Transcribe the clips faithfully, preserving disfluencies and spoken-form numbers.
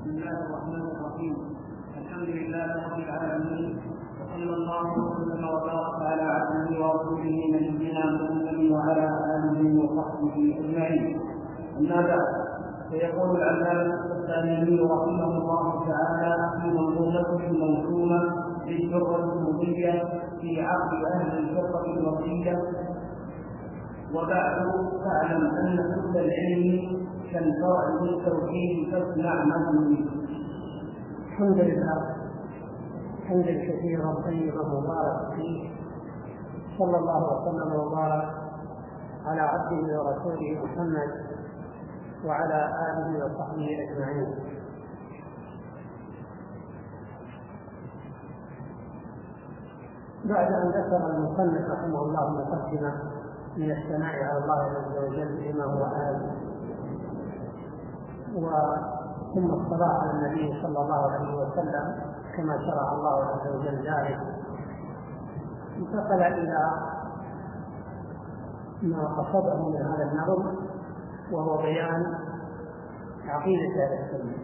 بسم الله الرحمن الرحيم. الحمد لله رب العالمين، وصلى الله وسلم وبارك على عبده ورسوله نبينا محمد وعلى اله وصحبه اجمعين. اما بعد، فيقول العلامه الثاني رحمه الله تعالى في منظومته الموسومه للدره المضيه في عقد اهل الفرقه الوصيه: وبعد فاعلم ان كل العلم كالفرع بالتوحيد فاسمع منه. الحمد لله حمدا كثيرا طيبا مباركا فيه، صلى الله وسلم وبارك على عبده ورسوله محمد وعلى آله وصحبه أجمعين. بعد أن ذكر المصنف رحمه الله مقدمة من الثناء على الله عز وجل بما هو آل، وثم الصلاة على النبي صلى الله عليه وسلم كما شرع الله عز وجل ذلك، انتقل إلى ما قصده من هذا النظم، وهو بيان عقيدة أهل السنة.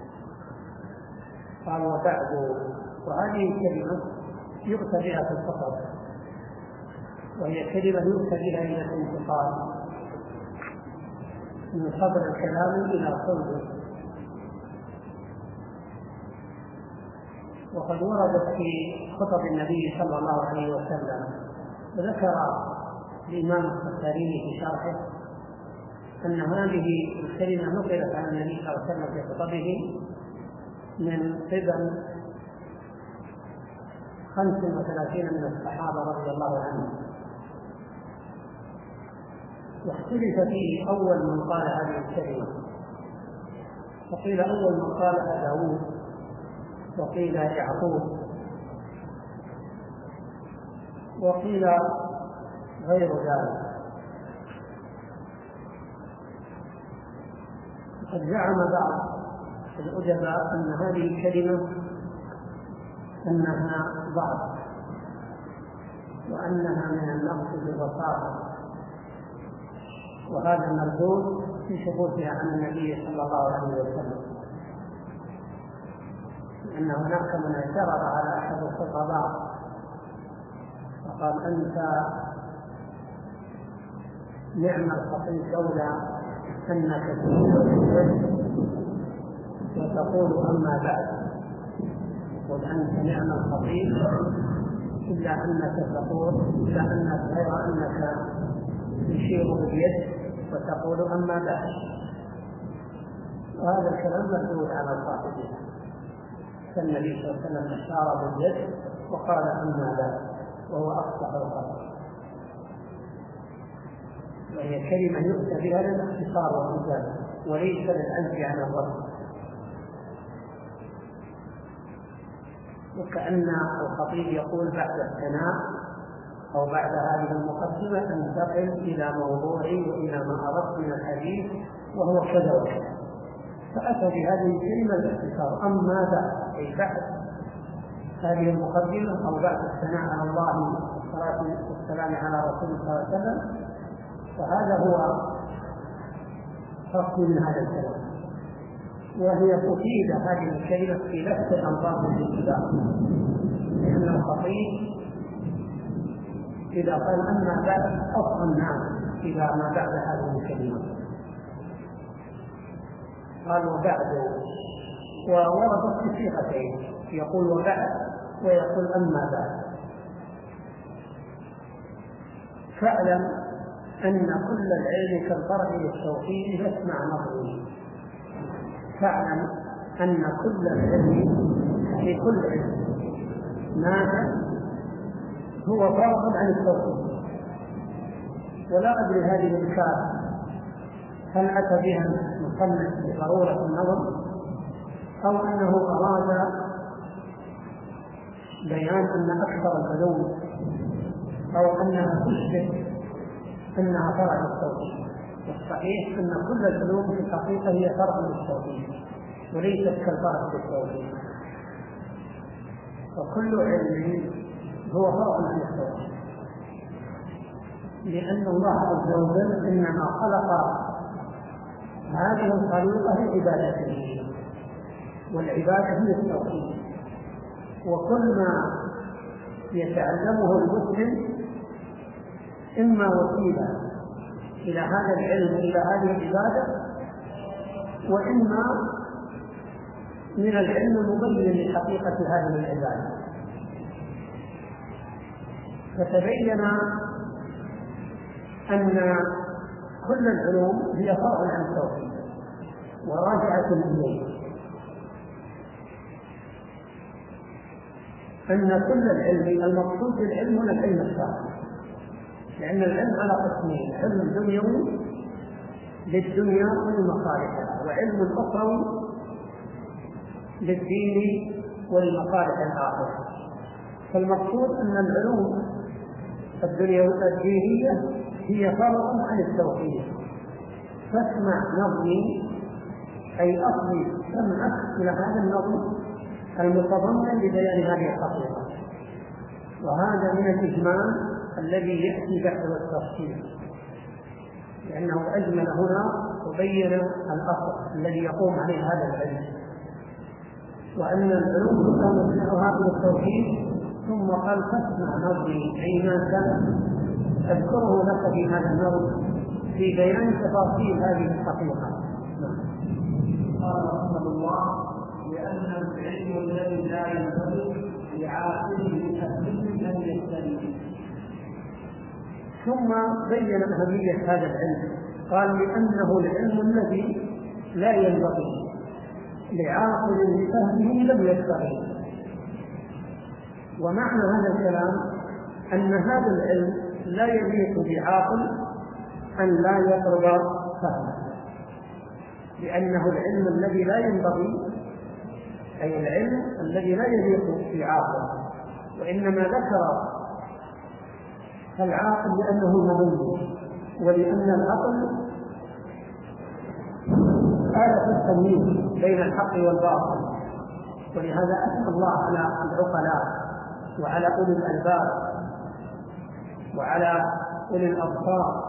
قال: وبعد، وهذه الكلمة يؤتى بها في الخطب، وهي كلمة يؤتى بها إلى الانتقال من صدر الكلام إلى صلبه. وقد وردت في خطب النبي صلى الله عليه وسلم، وذكر الإمام البخاري في شرحه أن هذه الكلمة نقلت عن النبي صلى الله عليه وسلم في خطبه من قبل خمس وثلاثين من الصحابة رضي الله عنهم، واختلف فيه أول من قال هذه الكلمة، فقيل أول من قالها داود، وقيل يعقوب، وقيل غير ذلك. قد زعم بعض الأدباء أن هذه الكلمة أنها ضعف، وأنها من النقص بالبساطة، وهذا مردود في ثبوتها عن النبي صلى الله عليه وسلم، لأن هناك من اعترض على أحد الخطباء وقال: أنت نعم الخطيب لولا أنك تقول وتقول أما بعد، قل أنت نعم الخطيب إلا أنك تقول إلا أنك غير أنك تشير باليد وتقول أما بعد. وهذا الكلام مردود على صاحبه، فالنبي صلى الله عليه وسلم أشار باليد وقال أما بعد، وهو أفصح الخطأ، وهي كلمة يؤتى بها للاختصار والإجابة وليس للعنف عن الرد. وكأن الخطيب يقول بعد الثناء أو بعد هذه المقدمة أنتقل إلى موضوعي وإلى ما أردت من الحديث، وهو كذا وكذا، فأتى بهذه الكلمة الاختصار. أما بعد، أي بعد هذه المقدمة أو بعد الثناء على الله والصلاة والسلام على رسول الله صلى الله عليه وسلم، فهذا هو فصل من هذا الكلام. وهي تفيد هذه الكلمة في نفس الأنظار الاتباع، لأن الخطيب إذا قال أما بعد أصل الناس إلى ما بعد هذه الكلمة. قال: وبعد، ووردت في صيغتين، يقول وبعد ويقول أما بعد. فاعلم أن كل العلم كالفرع للتوحيد فاسمع نظري. فاعلم أن كل العلم في كل علم ماذا هو فرع عن التوحيد. ولا أدري هذه الكلمة هل أتى بها المصنف بضرورة النظر، أو أنه أراد بيان أن أكثر العلوم أو أنها تشبه أنها فرع التوحيد. والصحيح أن كل العلوم في الحقيقة هي فرع للتوحيد وليست كالفرع بالتوحيد، وكل علم هو فرع عن التوحيد، لأن الله عز وجل إنما خلق هذه الخليقة لعبادته، والعبادة هي التوحيد. وكل ما يتعلمه المسلم إما وسيلة إلى هذا العلم إلى هذه العبادة، وإما من العلم المبين لحقيقة هذه العبادة. فتبين أن كل العلوم هي فرع عن التوحيد وراجعة إليه، أن كل العلم المقصود بالعلم هو العلم الشرعي، لأن العلم على قسمين: علم دنيوي للدنيا ولمصالحها، وعلم أخروي للدين ولمصالح الآخرة. فالمقصود أن العلوم الدينية هي فرع عن التوحيد. فاسمع نظمي أي أصلي سمعك إلى هذا النظم المتضمن لبيان هذه الحقيقة. وهذا من الإجمال الذي يأتي بعد التفصيل، لأنه أجمل هنا وبين الأصل الذي يقوم عليه هذا العلم، وأن العلوم تنزعها من التوحيد. ثم قال: فاسمع نظري، أي ما كان أذكره لك في هذا النظر في بيان تفاصيل هذه الحقيقة. قال رحمه الله: لأن العلم الذي لا ينبغي لعاقل بتأمين أن يستدل. ثم بين أهمية هذا العلم، قال: لأنه العلم الذي لا ينبغي لعاقل بفهمه لم يستطيع. ومعنى هذا الكلام أن هذا العلم لا يليق بعاقل أن لا يطلب فهمه، لأنه العلم الذي لا ينبغي، أي العلم الذي لا يليق بعاقل، وإنما ذكر العاقل لأنه مميز، ولأن العقل آلة التمييز بين الحق والباطل. ولهذا أثنى الله على العقلاء وعلى أولي الألباب وعلى أولي الأبصار،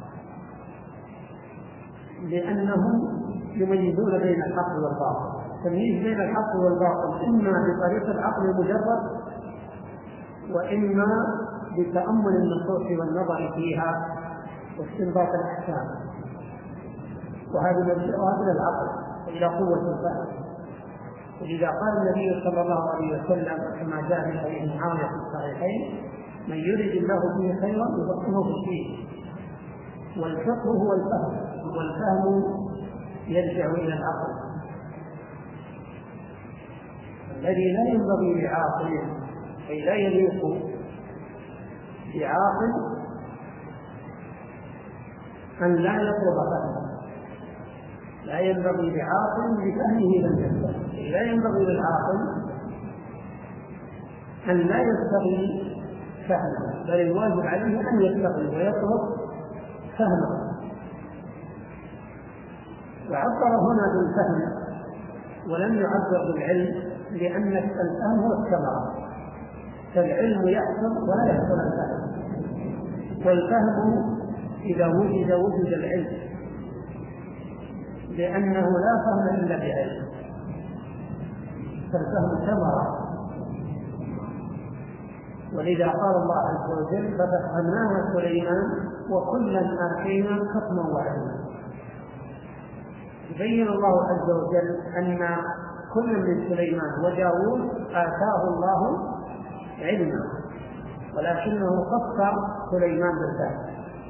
لأنهم يميزون بين الحق والباطل. التمييز بين الحق والباطل إما بطريق العقل المجرد، وإما بتأمل النصوص والنظر فيها واستنباط الأحكام، وهذا مرجعها إلى العقل وإلى قوة الفهم. ولذا قال النبي صلى الله عليه وسلم كما جاء في حديث معاوية في الصحيحين: من يرد الله به خيرا يفقهه في الدين. والفقه هو الفهم، والفهم يرجع إلى العقل. الذي لا ينبغي لعاقل، أي لا يليق بعاقل أن لا يطلب فهمه. لا ينبغي لعاقل بفهمه لم يستطع. لا ينبغي للعاقل أن لا يستغي فهمه، بل الواجب عليه أن يستغي ويطلب فهمه. وعبر هنا بالفهم ولم يعبر بالعلم، لأن الفهم هو الثمرة، فالعلم يحصل ولا يحصل الفهم. والفهم إذا وجد وجد العلم، لأنه لا فهم إلا بعلم، فالفهم ثمرة. ولذا قال الله عز وجل: ففهمناها سليمان وكلا آتينا حكما وعلما. يبين الله عز وجل أن كل من سليمان وداود آتاه الله علما، ولكنه خص سليمان بالفهم.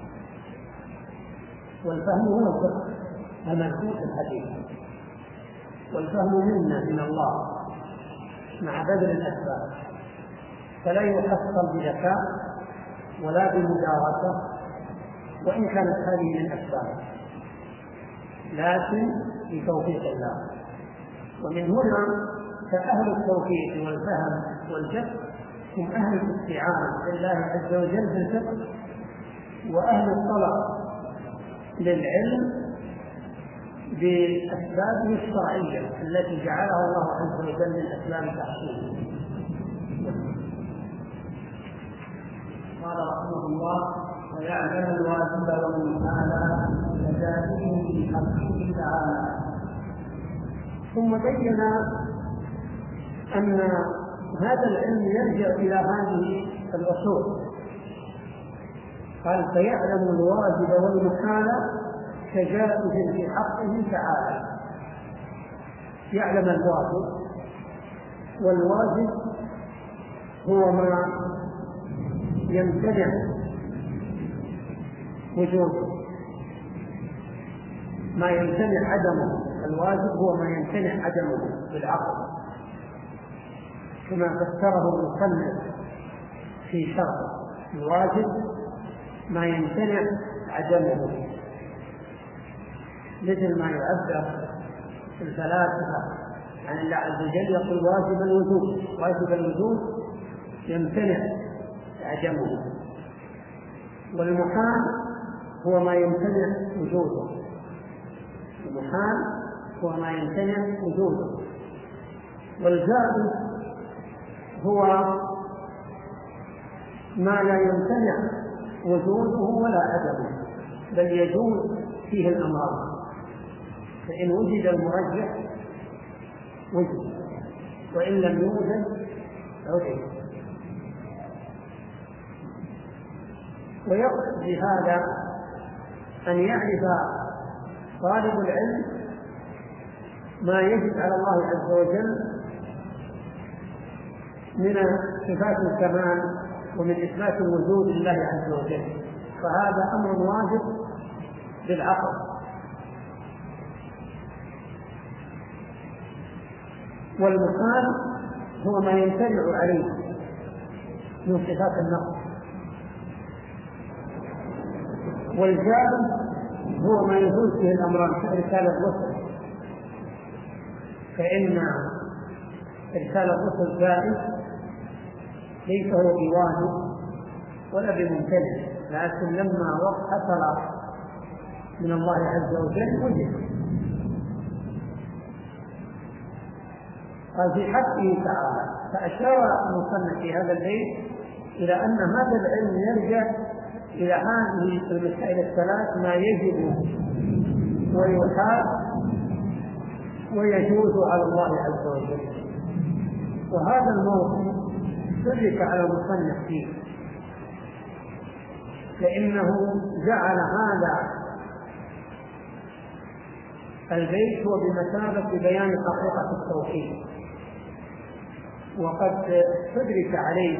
والفهم هو الفقه المذكور في الحديث، والفهم منا من الله مع بذل الأسباب، فلا يحصل بذكاء ولا بمدارسة، وإن كانت هذه من أسباب، لكن بتوفيق الله. ومن هنا فأهل التوفيق والفهم والجهل هم أهل الاستعانة بالله عز وجل بالفقه، وأهل الطلب للعلم بأسبابه الشرعية التي جعلها الله عز وجل من أسباب تحصيله. قال رحمه الله: ويعلم الواجب والمحال لذاته في حقه تعالى. ثم بين أن هذا العلم يرجع إلى هذه الأصول. قال فيعلم الواجب والمحال كجائز في حقه تعالى. يعلم الواجب، والواجب هو ما يمتنع وجوده، ما يمتنع عدمه. الواجب هو ما يمتنع عدمه بالعقل، كما فسره المصنف في شرحه. الواجب ما يمتنع عدمه، مثل ما يعبر الفلاسفة عن الله عز وجل يقول واجب الوجود. واجب الوجود يمتنع عدمه، والمحال هو ما يمتنع وجوده. المحال هو ما يمتنع وجوده، والجائز هو ما لا يمتنع وجوده ولا عدمه، بل يجوز فيه الأمران. فإن وجد المرجح وجد، وإن لم يوجد عدم. ويقصد بهذا أن يعرف طالب العلم ما يجب على الله عز وجل من صفات الكمال ومن إثبات الوجود لله عز وجل، فهذا أمر واجب بالعقل. والمحال هو ما يمتنع عليه من صفات النقص، والجائز هو ما يجوز فيه الأمران كإرسال الرسل، فإن إرسال الرسل جائز ليس هو بواجب ولا بممتنع، لكن لما حصل من الله عز وجل وجد. قال في حقه تعالى. فأشار المصنف في هذا البيت إلى أن هذا العلم يرجع إلى هذه المسائل الثلاث: ما يجب ويحال ويجوز على الله عز وجل. وهذا الموضوع شرك على المصنف فيه، فإنه جعل هذا البيت هو بمثابة بيان حقيقة التوحيد، وقد استدرك عليه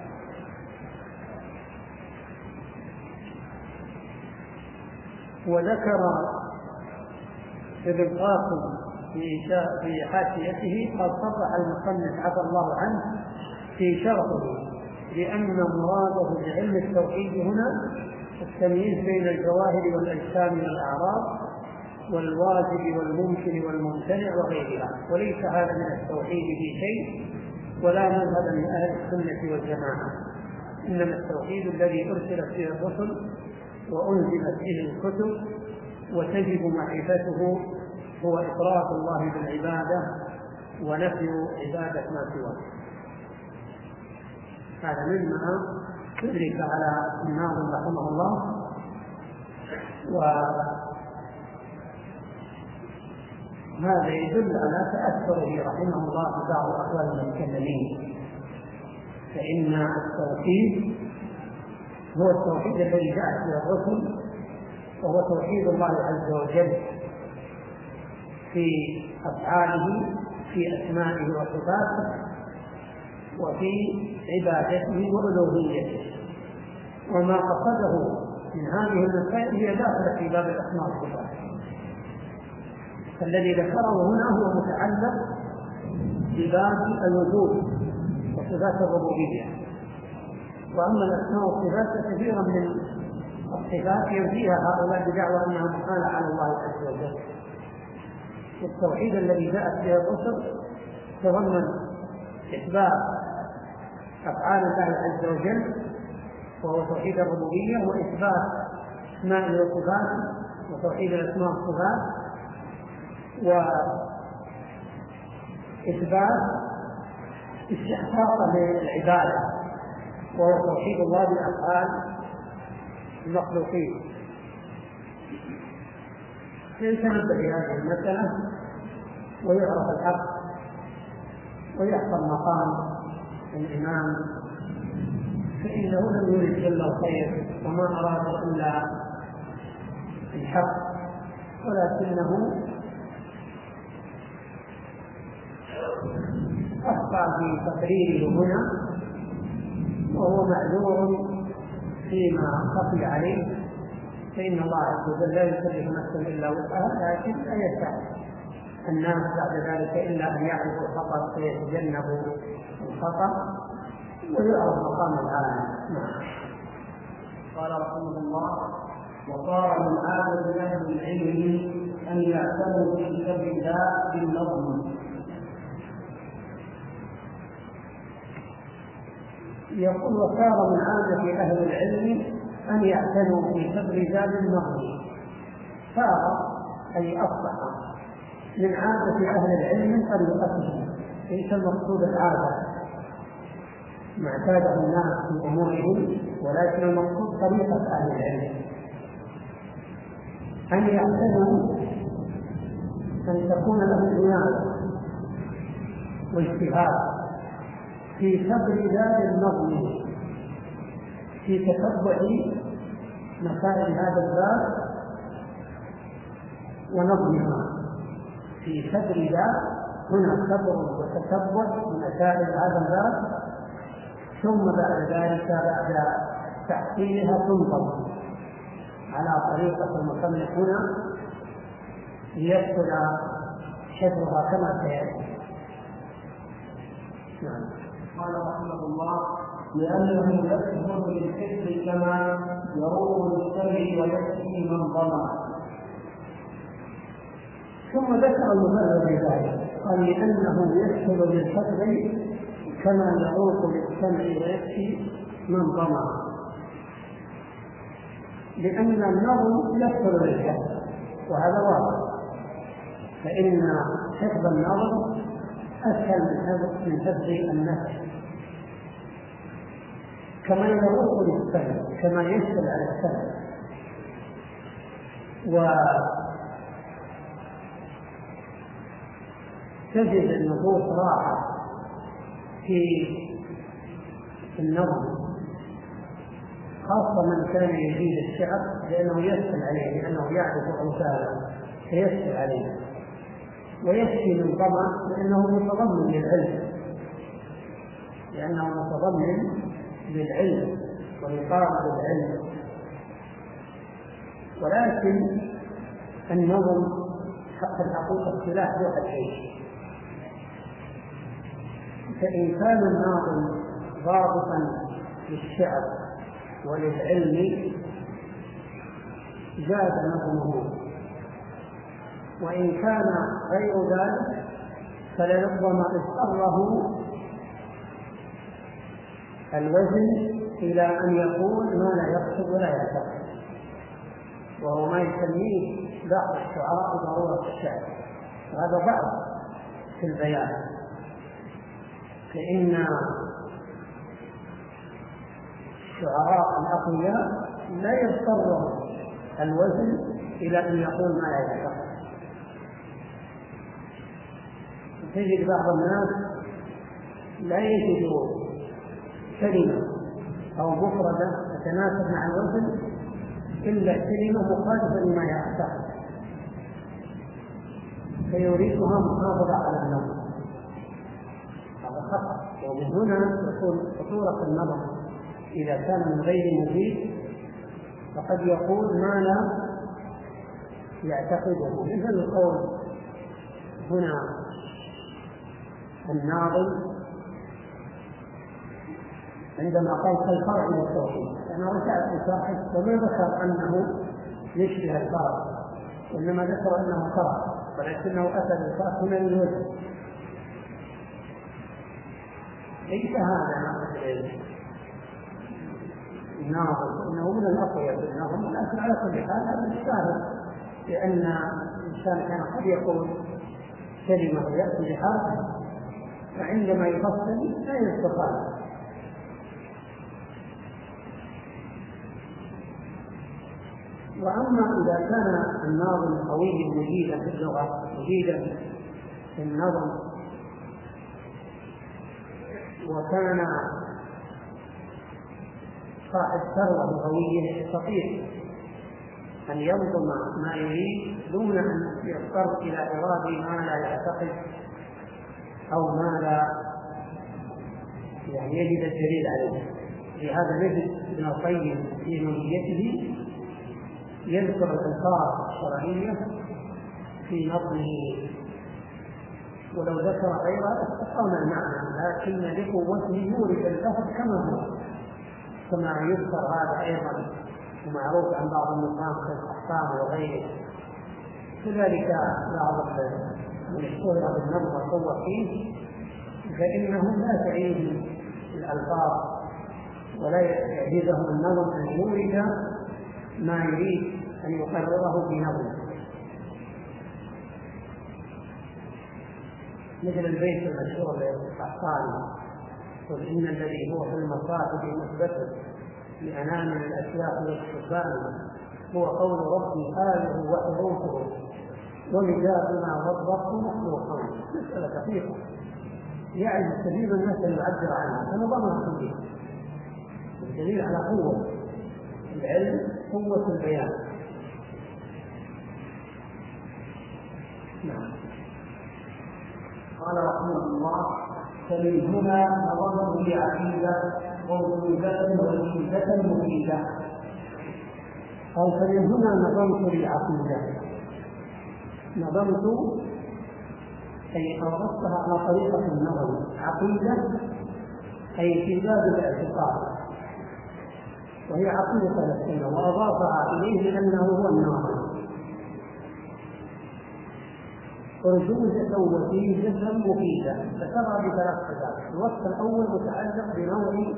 وذكر ابن القاسم في حاشيته قد صرح المصنف عفى الله عنه في شرحه لأن مراده بعلم التوحيد هنا التمييز بين الجواهر والأجسام والأعراض والواجب والممكن والممتنع وغيرها، وليس هذا من التوحيد في شيء ولا مذهب من أهل السنة والجماعة. إنما التوحيد الذي أرسلت فيه الرسل وأنزلت فيه الكتب وتجب معرفته هو إفراد الله بالعبادة ونفي عبادة ما سواه. هذا مما تدرك على الناظم رحمه الله. وهذا يدل على تأثره رحمه الله ببعض أقوال المتكلمين، فإن التوحيد هو التوحيد الذي جاءت به الرسل، وهو توحيد الله عز وجل في أفعاله، في أسمائه وصفاته، وفي عبادته وألوهيته. وما قصده من هذه المسائل هي داخلة في باب الأسماء والصفات، فالذي ذكره هنا هو متعلق بباب الوجود وصفات الربوبية. وأما الأسماء والصفات كثيرا من الصفات ينفيها هؤلاء بدعوى أنها محالة على الله عز وجل. التوحيد الذي جاءت به الرسل تضمن إثبات أفعال الله عز وجل وهو توحيد الربوبية، وإثبات أسماء وصفات وتوحيد الأسماء والصفات، وإثبات استحقاق للعبادة وهو توحيد الله بأفعال المخلوقين. لنتنبه بهذه المسألة ويعرف الحق ويحصل مقام الإمام، فإنه لم يرد إلا الخير وما أراد إلا الحق، ولكنه أخطأ في تقريره هنا، وهو معذور فيما خفي عليه، فإن الله عز وجل لا يكلف نفسا إلا وسعها، لكن لا يسع الناس بعد ذلك إلا أن يعرفوا الخطأ فيتجنبوا الخطأ ويعرف مقام العالم. قال رحمه الله: وصار من عادة أهل العلم أن يعتنوا بالابتداء بالنظم. يقول: وصار من عادة أهل العلم أن يعتنوا في تبريزات النظم. صار أي أصبح من عادة أهل العلم طريقتهم، ليس المقصود العادة ما اعتاده الناس في أمورهم، ولكن المقصود طريقة أهل العلم أن يعتنوا، أن تكون لهم عناية واجتهاد في تبريزات النظم، في تتبع مسائل هذا الباب ونظمها. في تبريزات هنا تبرز وتتبع مسائل هذا الباب، ثم بعد ذلك بعد تحصيلها تنظم على طريقة المصنف هنا ليدخل شكلها كما سيأتي. نعم. قال رحمه الله: لأنه يكثر للحفظ كما يروق للسمع ويكفي من ظلم. ثم ذكر المبرر لذلك، قال: لأنه يكثر للحفظ كما يروق للسمع ويكفي من ظلم. لأن النظم يكثر للحفظ، وهذا واضح، فإن حفظ النظم أسهل من حفظ النفس، كما يروق للسمع، كما يسهل على السمع. وتجد النفوس راحة في النظم، خاصة من كان يجيد الشعر، لأنه يسهل عليه، لأنه يعرف أوزانه فيسهل عليه، ويكفي من ظمأ لأنه متضمن للعلم، لأنه متضمن للعلم ولطالب العلم. ولكن النظم حق الحقيقة سلاح ذو حدين، فإن كان الناظم ضابطا للشعر وللعلم زاد نظمه، وإن كان غير ذلك فلربما اضطره الوزن إلى أن يقول ما لا يقصد ولا يعتقد، وهو ما يسميه بعض الشعراء ضرورة الشعر، وهذا ضعف في البيان، فإن الشعراء الأقوياء لا يضطر الوزن إلى أن يقول ما لا يعتقد. تجد بعض الناس لا يجد كلمة أو مفردة تتناسب مع الوزن إلا كلمة مخالفة لما يعتقد، فيريدها محافظة على النظم. هذا خطأ، ومن هنا تكون خطورة النظم إذا كان من غير مفيد، فقد يقول ما لا يعتقده. مثل القول هنا الناظم عندما قال كالفرع والتوحيد، أنا رجعت لصاحب وما ذكر أنه يشبه الفرع، وإنما ذكر أنه فرع، ولكنه أتى بالفرع من الوجه. ليس هذا ناقص العلم الناظم، إنه من الأقوياء في النظم، لكن على كل حال هذا الشاهد، لأن الإنسان كان قد يقول كلمة ويأتي بحرف، فعندما يفصل لا يستطيع. وأما إذا كان الناظم قويا مجيدا في اللغة، مجيدا في النظم، وكان صاحب ثروة لغوية يستطيع أن ينظم ما يريد دون أن يضطر إلى إرادة ما لا يعتقد أو ما لا يعني يجد الدليل عليه. لهذا نجد ابن القيم في نونيته يذكر الألفاظ الشرعية في نظمه، ولو ذكر غيرها استقام المعنى، لكن لقوته يورد اللفظ كما هو، كما يذكر هذا أيضا ومعروف عن بعض النظام كالقحطان وغيره. كذلك بعض من اشتهر بالنظم وصور فيه فإنه لا تعيد الألفاظ ولا يعجزه النظم أن يورد ما يريد أن يقرره في نظمه، مثل البيت المشهور للقحطاني: قل إن الذي هو في المصاحف مثبت لأنام الأشياء والشبان هو قول ربي آله وحروفه ومجازنا والضبط مخلوقا. مسألة دقيقة يعد كثير الناس يعبر عنها فنظمها كله الدليل على قوة العلم، قوة البيان. نعم. قال رحمه الله: فمن هنا نظرت لعقيدة ووجودة وجودة مفيدة. قال: فمن هنا نظمت لعقيدة. نظمت أي أوضحتها على طريقة النظم. عقيدة أي في باب الاعتقاد، وهي عقيدة السنة، وأضافها إليه لأنه هو الناظم. أرجوزة وفيدة مفيدة، ذكرها بثلاث صفات. الوصف الأول متعلق بنوع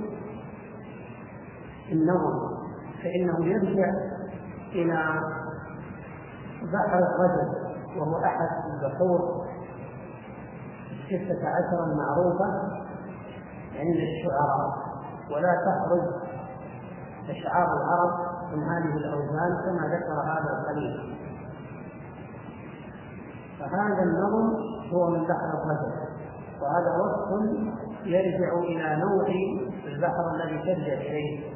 النظم، فإنه يرجع إلى بحر الرجل، وهو أحد البحور الستة عشر المعروفة عند الشعراء، ولا تخرج أشعار العرب من هذه الأوزان كما ذكر هذا الخليل. فهذا النظم هو من بحر الرجل، وهذا وصف يرجع إلى نوع البحر الذي ترجع إليه.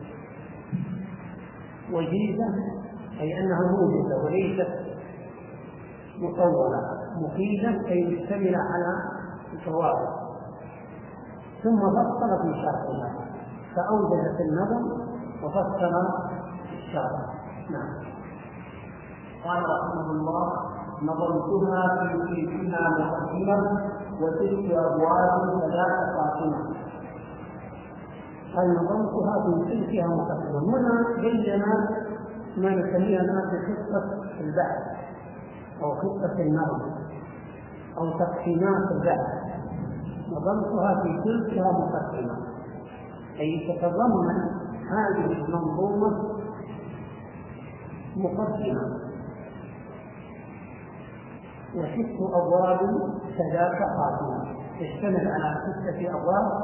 وجيزة أي أنها موجزة وليست مطولة. مفيدة أي مشتملة على الفوائد. ثم فصل في شرحها، فأوجزت النظم وفصل الشرح. نعم. قال رحمه الله: نظمتها في فيها مقدمة وست أبواب ثلاث خاتمة. قال: نظمتها في سلكها مقدمة. هنا بين ما نسميها الناس قصة البحث أو قصة النظم أو تقسيمات البحث. نظمتها في سلكها مقدمة أي تتضمن هذه المنظومة مقدمة وست أبواب ثلاث خاتمة، تشتمل على ستة أبواب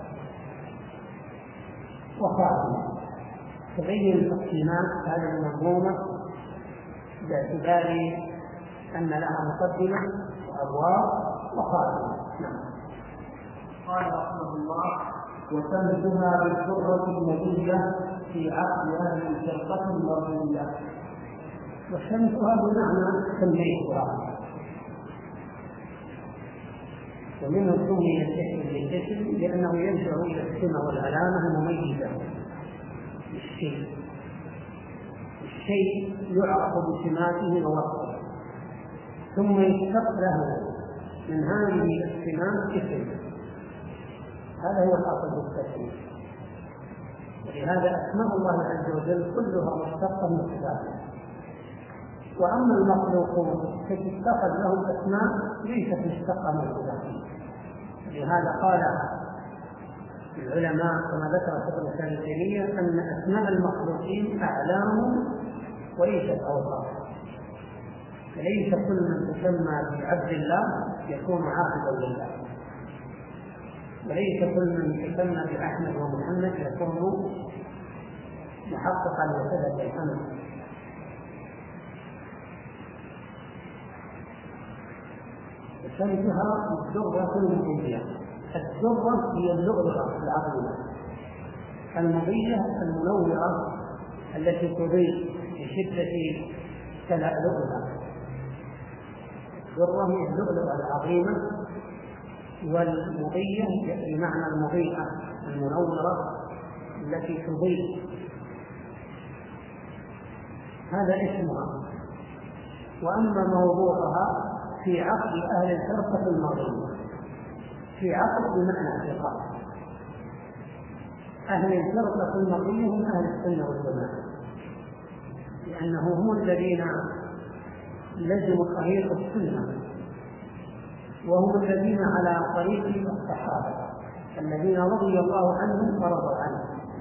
وخاتمة. تبين تقسيمات هذه المنظومة باعتبار أن لها مقدمة وأبواب وخاتمة. نعم. قال رحمه الله: وسمتها بالحرة النبية في عقد أهل الشرقة المرضية. وسمتها بمعنى سميتها، ومنه سمي الاسم بالاسم لأنه يرجع إلى السمة والعلامة المميزة للشيء. الشيء يعرف بسماته ووصفه، ثم يشتق له من هذه السمات اسم. هذا هو الأصل بالتسمية. ولهذا أسماء الله عز وجل كلها مشتقة من صفاته. وأما المخلوقون فتتخذ لهم أسماء ليست مشتقة من صفاته. لهذا قال العلماء كما ذكر شيخ الإسلام ابن تيمية أن أسماء المخلوقين أعلام وليست أوصاف. فليس كل من تسمى بعبد الله يكون عابدا لله، وليس كل من تسمى بأحمد ومحمد يكون محققا لصفة الحمد. ثالثها الذرة المضية. الذرة هي اللؤلؤة العظيمة المضية المنورة التي تضيء بشدة تلألؤها. الذرة هي اللؤلؤة العظيمة، والمضية بمعنى المضيئة المنورة التي تضيء، هذا اسمها. وأما موضوعها في عقد أهل الفرقة الماضية، في عقد بمعنى اعتقاد. أهل الفرقة الماضية هم أهل السنة والجماعة، لأنهم هم الذين لزموا طريق السنة، وهم الذين على طريق الصحابة الذين رضي الله عنهم ورضوا عنه.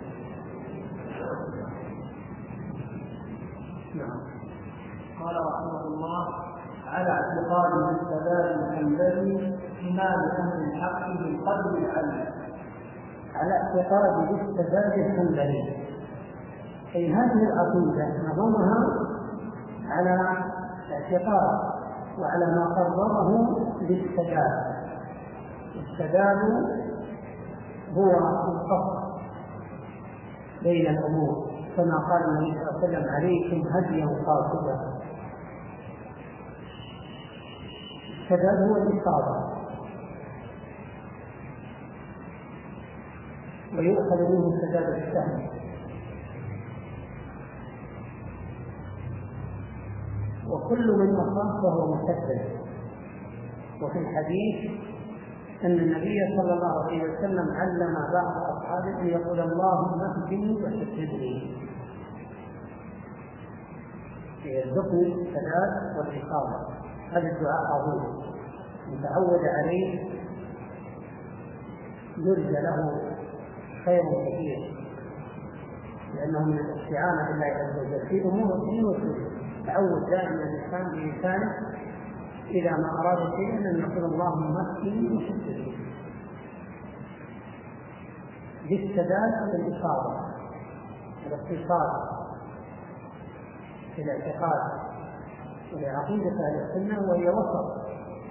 نعم. قال رحمه الله: على اعتقاد السداد الحنبلي إمام أهل الحق بالقدر العلي. على اعتقاد السداد الحنبلي، أي هذه العقيدة نظمها على اعتقاد وعلى ما قرره بالسداد. السداد هو القصد بين الأمور، كما قال النبي صلى الله عليه وسلم: عليكم هديا قاصدا. السداد هو الإصابة، ويؤخذ منه سداد السهم. وكل من أصاب فهو مسدد. وفي الحديث أن النبي صلى الله عليه وسلم علم بعض أصحابه أن يقول: اللهم اهدني وسددني. يرزقني السداد والإصابة. هذا الدعاء عظيم متعود عليه يرجى له خير كثير، لأنه من الاستعانة بالله عز وجل في أمور الدين والدنيا. تعود دائما الإنسان بلسانه إذا ما أراد شيئا أن يقول: اللهم اهدني وسددني. بالسداد والإصابة، الاتصال في الاعتقاد ولعقيدة أهل السنة، وهي وسط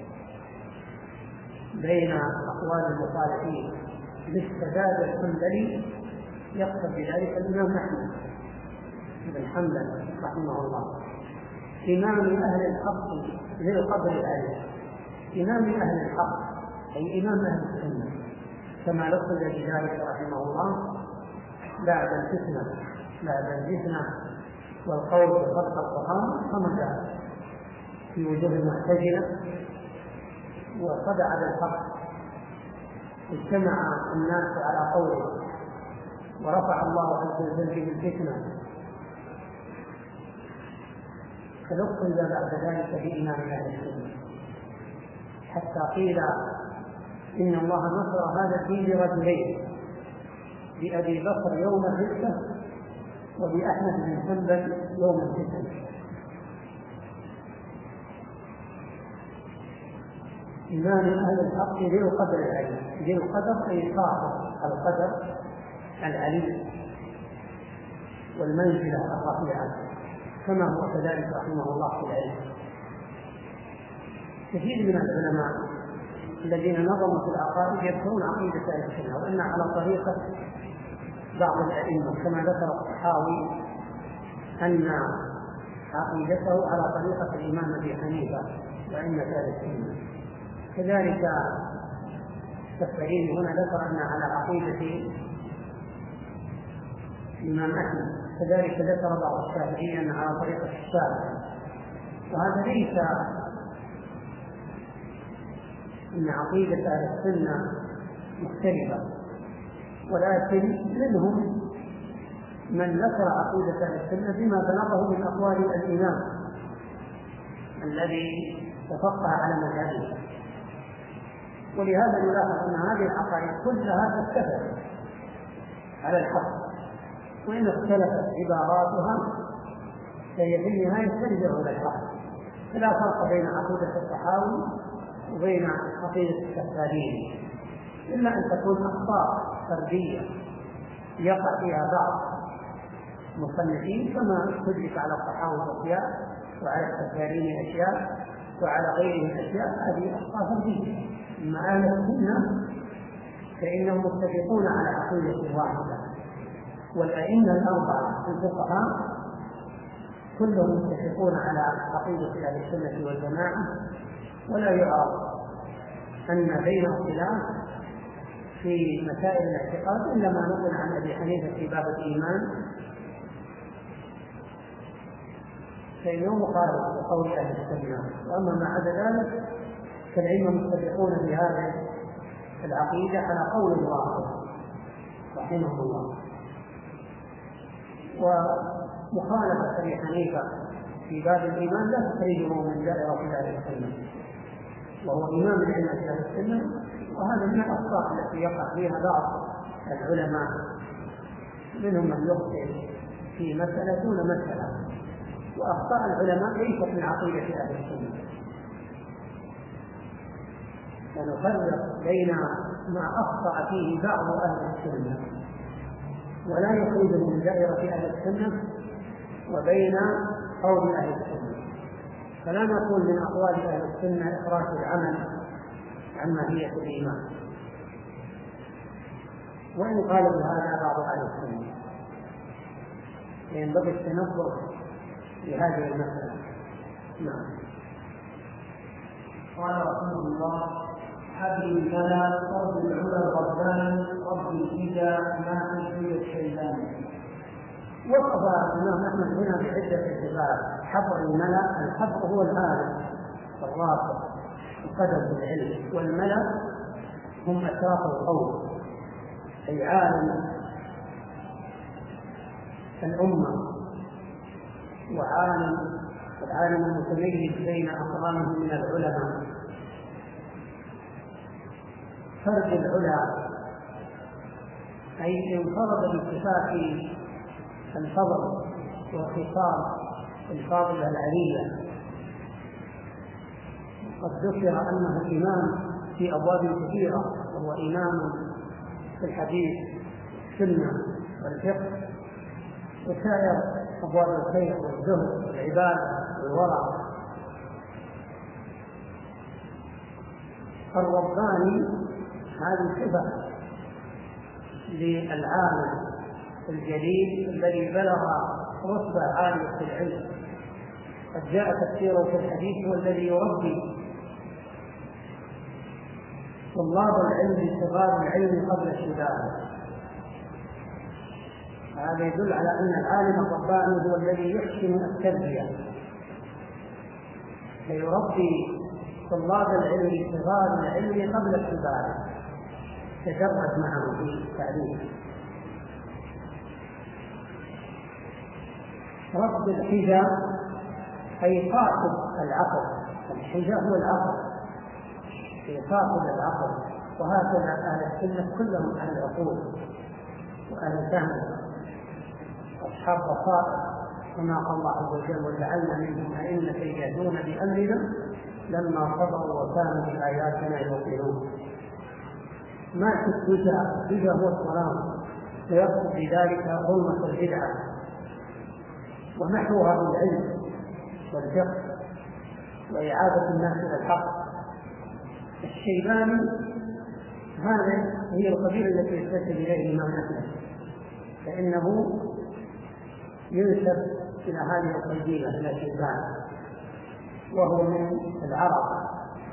بين أقوال المخالفين. بالسداد الحنبلي يقصد بذلك الإمام أحمد بن حنبل رحمه الله، إمام أهل الحق ذي القدر العلي. إمام أهل الحق أي إمام أهل السنة، كما لقب بذلك رحمه الله بعد الفتنة بعد الفتنة والقول بخلق القرآن، صمد في وجوه المعتزلة وصدع بالحق. اجتمع الناس على قوله ورفع الله عز وجل به الفتنة، فلقب بعد ذلك بإمام أهل السنة، حتى قيل إن الله نصر هذا الدين برجلين: بأبي بكر يوم الردة، وبأحمد بن حنبل يوم الفتن. إمام أهل الحق ذي القدر العلي. ذي القدر أي صاحب القدر العلي والمنزلة الرفيعة، كما هو كذلك رحمه الله في العلم. كثير من العلماء الذين نظموا في العقائد يذكرون عقيدة أهل السنة، وإن على طريقة بعض الأئمة، كما ذكر الطحاوي أن عقيدته على طريقة الإمام أبي حنيفة وأئمة أهل السنة. كذلك السفرين هنا ذكر أن على عقيدة الإمام أحمد. كذلك ذكر بعض الشافعية أن على طريقة الشافعي. وهذا ليس أن عقيدة أهل السنة مختلفة، ولكن منهم من ذكر عقيدة أهل السنة بما بلغه من أقوال الإمام الذي تفقه على مذهبه. ولهذا نلاحظ أن هذه العقائد كلها تتفق على الحق، وإن اختلفت عباراتها فهي في النهاية ترجع إلى الحق. فلا فرق بين عقيدة الطحاوي وبين عقيدة السفارين، إلا أن تكون أخطاء فردية يقع فيها بعض المصنفين، كما تدرك على الطحاوي أشياء وعلى السفارين أشياء، وعلى غيره الأشياء هذه أخطاء فردية. أما أهل السنة فإنهم متفقون على عقيدة واحدة، والأئمة الأربعة الفقهاء كلهم متفقون على عقيدة أهل السنة والجماعة، ولا يعرف أن بين اختلاف في مسائل الاعتقاد إلا ما نقل عن أبي حنيفة في باب الإيمان فإنه مخالف لقول أهل السنة. وأما ما عدا ذلك فالعلم متفقون في هذه العقيدة على قول واحد رحمه الله. ومخالفة أبي حنيفة في باب الإيمان لا تخرجه من دائرة أهل السنة، وهو إمام العلم في أهل السنة. وهذا من الأخطاء التي يقع فيها بعض العلماء، منهم من يخطئ في مسألة دون مسألة، وأخطاء العلماء ليست من عقيدة أهل السنة. فنفرق بين ما أخطأ فيه بعض أهل السنة ولا يخرجه من دائرة أهل السنة، وبين قول أهل السنة. فلا نقول من أقوال أهل السنة إخراج العمل عن ماهية الإيمان، وإن قال بهذا بعض أهل السنة. ينبغي التنظر لهذه المسألة. نعم. قال رحمه الله: حبل البلاء رب العلا الرباني رب الهدى ما أنشد الشيطان. وصف الإمام أحمد هنا بعدة اعتبارات. حبر الملأ، الحبر هو العالم الرافع القدر بالعلم، والملأ هم أشراف القوم أي عالم الأمة وعالم العالم المتميز بين أقرانه من العلماء. فرد العلا أي انفرد باتفاق الفضل وخصال الفاضلة العلية. قد ذكر أنه إمام في أبواب كثيرة، وهو إمام في الحديث والسنة والفقه وسائر أبواب الخير والزهد والعبادة والورع. الرباني هذه صفة للعالم الجليل الذي بلغ رتبة عالية في العلم. قد جاء تفسيره في الحديث: هو الذي يربي طلاب العلم صغار العلم قبل شبابه. هذا يدل على أن العالم الرباني هو الذي يحسن التربية، فيربي طلاب العلم صغار العلم قبل شبابه، تجرد معه في التعليم. رب الحجة أي قاصد العقل، الحجة هو العقل، في قاصد العقل. وهكذا أهل السنة كلهم أهل العقول وأهل الفهم أصحاب بصائر، كما قال الله عز وجل: وجعلنا منهم أئمة يهدون بأمرنا لما صبروا وكانوا بآياتنا يوقنون. ما في الهدى، الهدى هو الصلاة، ويقصد بذلك ظلمة البدعة ونحوها بالعلم والفقه وإعادة الناس إلى الحق. الشيباني هذا هي القبيلة التي ينتسب إليه الإمام أحمد، فإنه ينسب إلى هذه القبيلة إلى شيبان، وهو من العرب.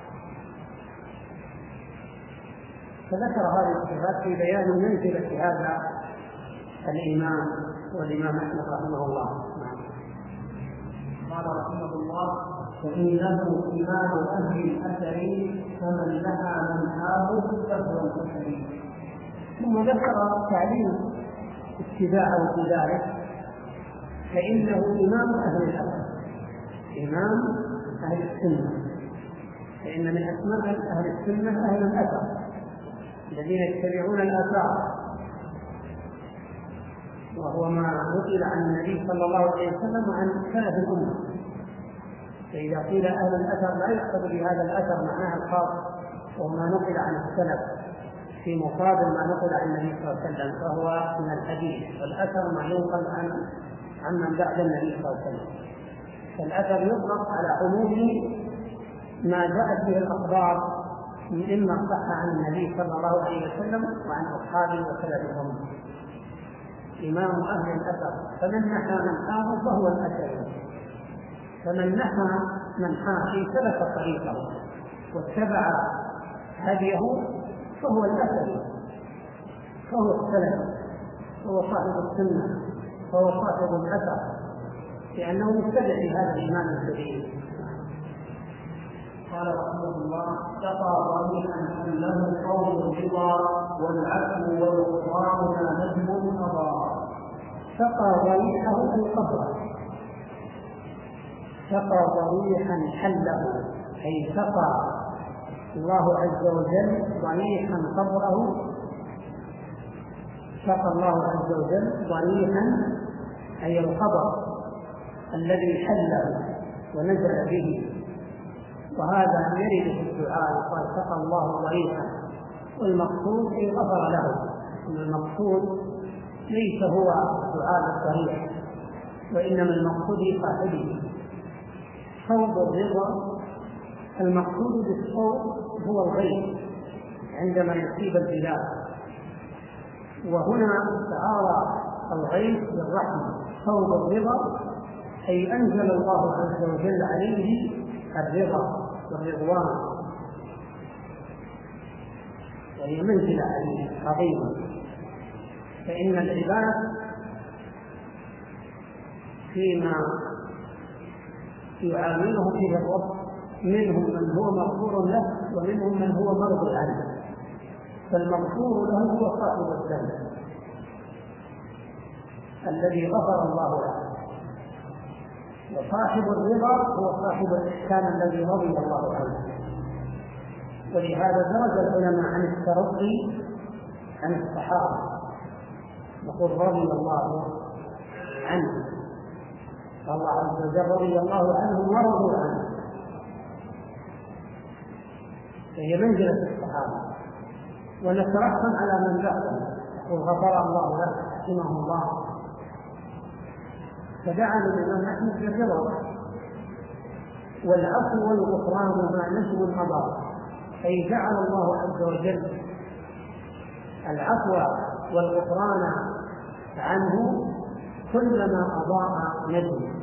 فذكر هذه الصفات في بيان منزلة هذا الإمام والإمام أحمد رحمه الله. قال رحمه الله: فإنه إمام أهل الأثر فمن لها منهاه فهو الأثر. ثم ذكر تعليم اتباعه في ذلك، فإنه إمام أهل الأثر، إمام أهل السنة، فإن من أسماء أهل السنة أهل الأثر الذين يتبعون الآثار، وهو ما نقل عن النبي صلى الله عليه وسلم وعن سلف الأمة. فإذا قيل أهل الأثر لا يقصد بهذا الأثر معناها الخاص وما نقل عن السلف في مقابل ما نقل عن النبي صلى الله عليه وسلم، فهو من الحديث، والأثر ما ينقل عن عمن بعد النبي صلى الله عليه وسلم. فالأثر يطلق على عموم ما جاءت به الأخبار مما صح عن النبي صلى الله عليه وسلم وعن أصحابه وسلفهم. إمام أهل الأثر، فمن نحى منحاه فهو الأثري، فمن نحى منحاه سلك طريقه واتبع هديه فهو الأثري، فهو السلف، فهو صاحب السنة، فهو صاحب الأثر، لأنه متبع لهذا الإمام الكبير. قال رحمه الله: سقى ضريحا له قول الرضا والعفو والغفران لا نجم قضاء. سقى ضريحه القبر، سقى ضريحا حله، أي سقى الله عز وجل ضريحا قبره، سقى الله عز وجل ضريحا أي القبر الذي حله ونزل به. وهذا يرد في الدعاء، قال سقى الله ضريحا، والمقصود أي غفر له. المقصود ليس هو دعاء الضريح، وإنما المقصود صاحبه صوب الرضا. المقصود بالصوب هو الغيث عندما يصيب البلاد، وهنا تعارى الغيث بالرحمة. صوب الرضا أي أنزل الله عز وجل عليه الرضا والرضوان، وهي منزلة عظيمة. فإن العباد فيما يعامله فيه الرب منهم من هو مغفور له ومنهم من هو مرضي عنه، فالمغفور له هو صاحب الذنب الذي غفر الله له، وصاحب الرضا هو صاحب الإحسان الذي رضي الله عنه. ولهذا درج العلماء عن الترضي عن الصحابة، نقول رضي الله عنه، الله عز وجل رضي الله عنه ورضوا عنه، فهي منزلة الصحابة. ونترحم على من بعدهم، وغفر الله له رحمه الله. فدعا الإمام أحمد بالرضا والعفو والغفران ما نجم القضاء، أي جعل الله عز وجل العفو والغفران عنه كلما أضاء نجم.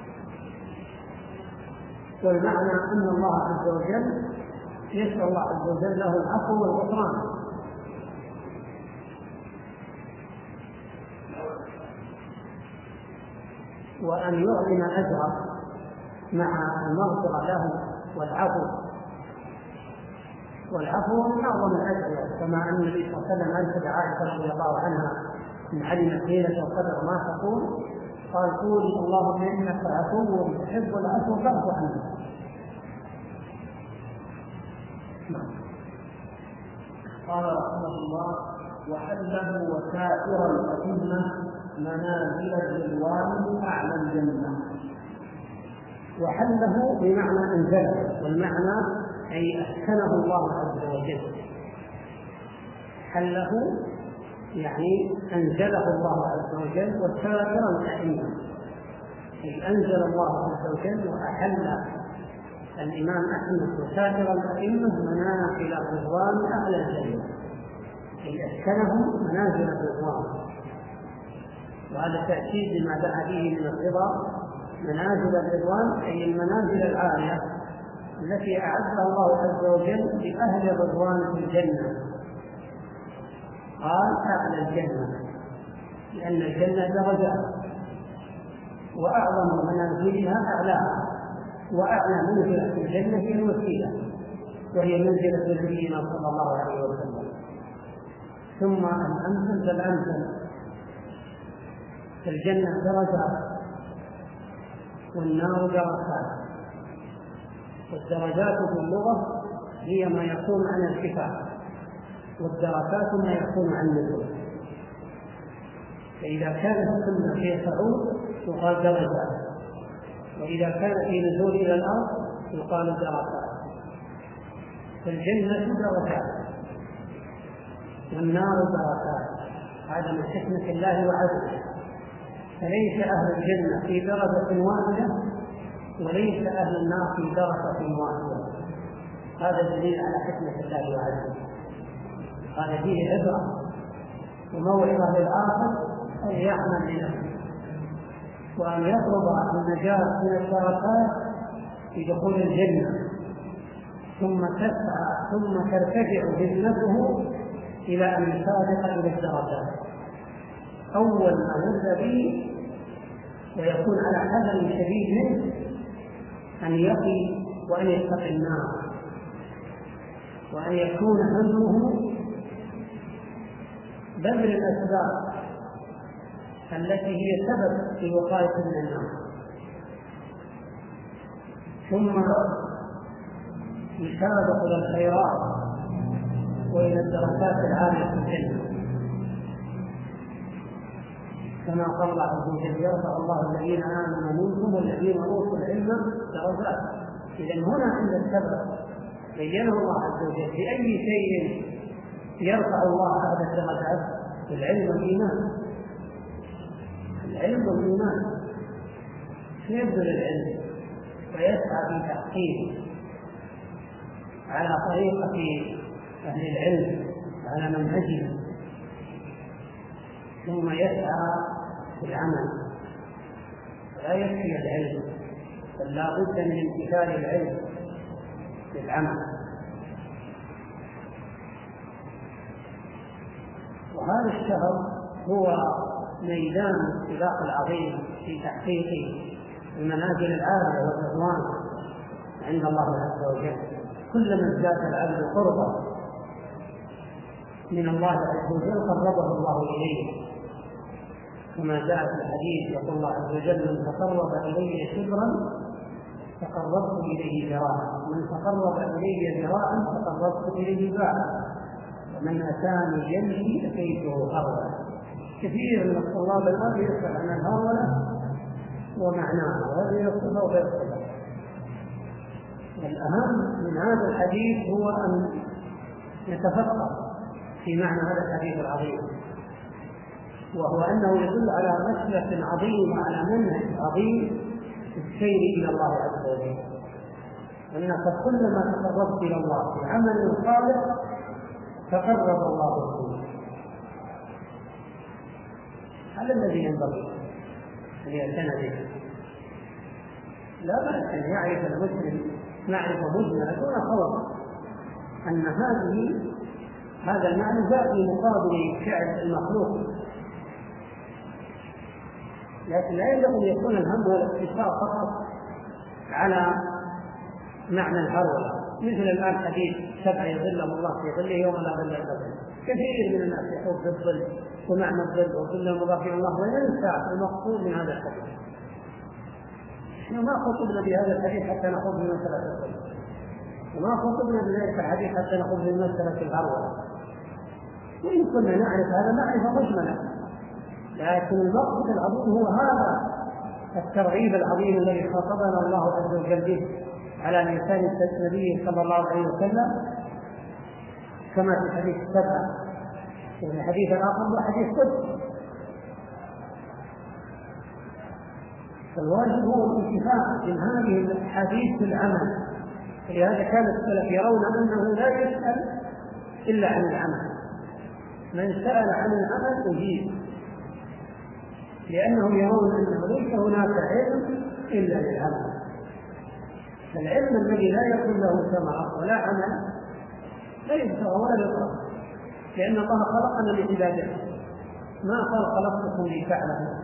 والمعنى أن الله عز وجل يسأل الله عز وجل له العفو والغفران، وأن يعلن أجره مع المغفرة له والعفو. والعفو من أعظم الأجر، كما أن النبي صلى الله عليه وسلم أنشد عائشة رضي الله عنها من علمت ليلة القدر ما تقول، قال: قولي اللهم إنك عفو تحب العفو فاعف عني. قال رحمه الله: وحله وسائر الأئمة منازل الرضوان أعلى الجنة. وحله بمعنى أنزله، والمعنى أي أسكنه الله عز وجل. حله يعني أنزله الله عز وجل، وسائر الأئمة أي أنزل الله عز وجل وأحل الإمام أحمد وسائر الأئمة منازل الرضوان أعلى الجنة، أي أسكنهم منازل الرضوان. وهذا تأكيد لما دعا به من الرضا، منازل الرضوان أي المنازل العالية التي أعدها الله عز وجل لأهل الرضوان في الجنة. قال أعلى الجنة لأن الجنة درجات، وأعظم منازلها أعلاها، وأعلى منزلة في الجنة هي الوسيلة، وهي منزلة نبينا صلى الله عليه وسلم. ثم الأمثل فالأمثل، في الجنة درجات والنار دركات. والدرجات في اللغة هي ما يكون عن الكفاء، والدركات ما يكون عن النزول. فإذا كانت السنة في صعود يقال درجات، وإذا كان في نزول إلى الأرض يقال دركات. فالجنة درجات والنار دركات، هذا من حكمة الله وعدله. فليس أهل الجنة في درجة واحدة، وليس أهل النار في درجة واحدة، هذا دليل على حكمة الله عز وجل. هذا فيه عبرة وموعظة للآخر أن يعمل لنفسه وأن يطلب النجاة من الشركات في دخول الجنة، ثم تسعى ثم ترتفع همته إلى أن يسابق إلى الدرجات. أول ما يبدأ به ويكون على حذر شديد منه أن يقي وأن يتقي النار، وأن يكون همه بذل الأسباب التي هي سبب في وقاية من النار، ثم يسابق إلى الخيرات وإلى الدرجات العالية في الجنة، كما قال الله عز وجل: يرفع الله الذين آمنوا منكم والذين أوتوا العلم درجات. إذن هنا عند السبب بينه الله عز وجل بأي شيء يرفع الله هذا الدرجات: العلم والإيمان. العلم والإيمان يبذل العلم ويسعى في تحقيقه على طريقة أهل العلم على منهجهم، ثم يسعى في العمل. لا يكفي العلم، بل لا بد من امتثال العلم بالعمل. وهذا الشهر هو ميدان السباق العظيم في تحقيق المنازل العالية والرضوان عند الله عز وجل. كلما ازداد العبد قربا من الله عز وجل قربه الله إليه، كما جاء في الحديث يقول الله عز وجل: من تقرب إلي شبرا تقربت إليه ذراعا، من تقرب إلي ذراعا تقربت إليه باعا، ومن أتاني يمشي أتيته هرولا. كثير من الطلاب الآن يسأل عن الهرولة ومعناها، وهذه يصفها ويصفها. والأهم من هذا الحديث هو أن نتفقه في معنى هذا الحديث العظيم، وهو أنه يدل على مسلك عظيم وعلى منهج عظيم في السير إلى الله عز وجل. أنك كلما تقربت إلى الله بعمل صالح تقرب الله إليك. هذا الذي ينبغي أن يعتنى به. لا بأس أن يعرف المسلم معرفة مجملة دون خلط أن هذه هذا المعنى جاء في مقابل فعل المخلوق، لكن لا يجب أن يكون الهم والاقتصار فقط على معنى الهرولة. مثل الآن حديث سبع يظلهم الله في ظله يوم لا ظل إلا ظله. كثير من الناس يحب بالظل ومعنى الظل وظل المضاف إلى الله وينسى المقصود من هذا الحديث. نحن ما خطبنا بهذا الحديث حتى نخوض من مسألة الظل، وما خطبنا بذلك الحديث حتى نخوض من مسألة الهرولة، وإن كنا نعرف هذا معرفة مجملة، لكن المقصد العظيم هو هذا الترغيب العظيم الذي خاطبنا الله عز وجل به على لسان النبي صلى الله عليه وسلم، كما في حديث السبعة وفي حديث آخر وحديث قدس. فالواجب هو الانتفاع من هذه الحديث بالعمل. لهذا كان السلف يرون أنه لا يسأل إلا عن العمل، من سأل عن العمل أجيب، لأنهم يرون أنه ليس هناك علم إلا للعمل. فالعلم الذي لا يكون له ثمرة ولا عمل لا يبتغى ولا يطلب، لأن الله خلقنا لعبادته، ما قال خلقتكم لتعلموا،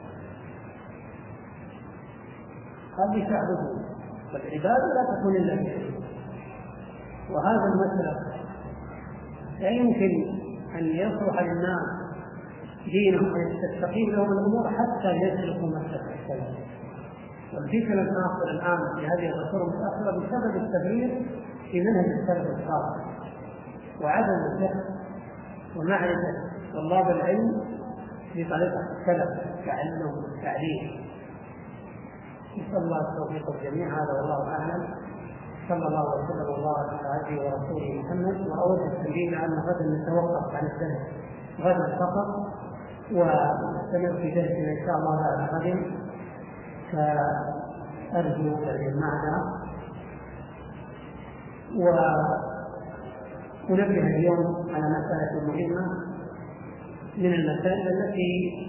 قال لتعبدوا، والعبادة لا تكون إلا بالعلم. وهذا المسلك لا يمكن أن يصلح للناس دينهم ويستقيم لهم الأمور حتى يسلكوا مسلك السلف. والفتنة الناصر الآن في هذه العصور المتأخرة بسبب التغيير في منهج السلف الصالح وعدم الفهم ومعرفة طلاب العلم بطريقة السلف تعلم والتعليم. نسأل الله التوفيق الجميع. هذا والله أعلم. صلى الله وسلم وبارك على عبده ورسوله محمد. وأود التنبيه أن غدا نتوقف عن الدرس غدا فقط، ونستمر في درسنا إن شاء الله بعد غد، فأرجو المعنى ونبه اليوم على مسألة مهمة من المسائل التي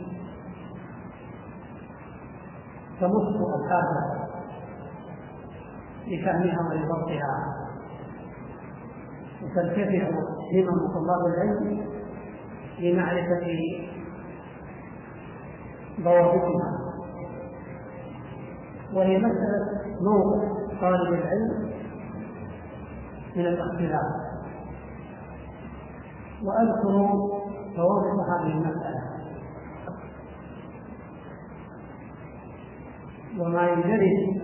تمس الحاجة لفهمها ولضبطها، وترتفع همم طلاب العلم لمعرفة ضوابطها، وهي مسألة موقف طالب العلم من الاختلاف. وأذكر ضوابط هذه المسألة وما يندرج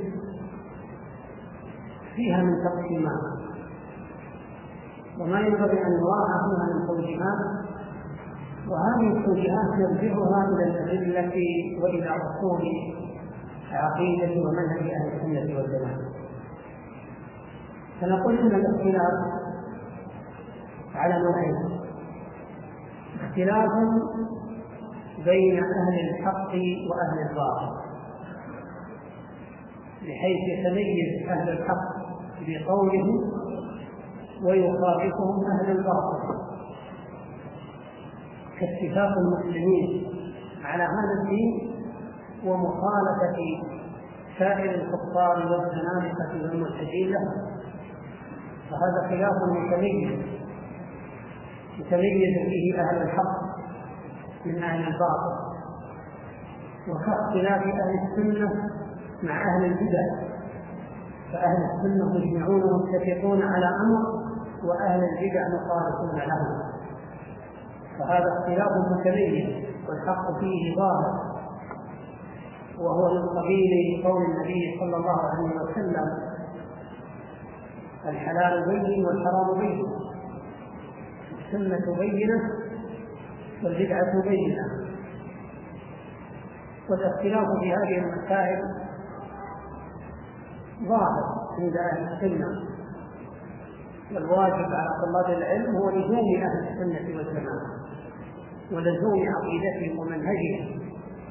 فيها من تقسيمات، وما ينبغي أن يراعى فيها من توجيهات، وهذه التوجيهات نرجعها إلى الأدلة وإلى أصول عقيدة ومنهج أهل السنة والجماعة. فنقول إن الاختلاف على نوعين: اختلاف بين أهل الحق وأهل الباطل، بحيث يتميز أهل الحق بقولهم ويخالفهم أهل الباطل، كاتفاق المسلمين على هذا الدين ومخالفة سائر الكفار والزنادقة والملحدين له. فهذا خلاف متميز يتميز فيه أهل الحق من أهل الباطل، وكاختلاف أهل السنة مع أهل البدع، فأهل السنة مجمعون متفقون على أمر وأهل البدع مخالفون له، فهذا اختلاف متميز والحق فيه ظاهر، وهو من قبيل قول النبي صلى الله عليه وسلم: الحلال بين والحرام بين، السنة بينة والبدعة بينة. والاختلاف في هذه المسائل ظاهر عند أهل السنة، والواجب على طلاب العلم هو لزوم أهل السنة والجماعة ولزوم عقيدتهم ومنهجهم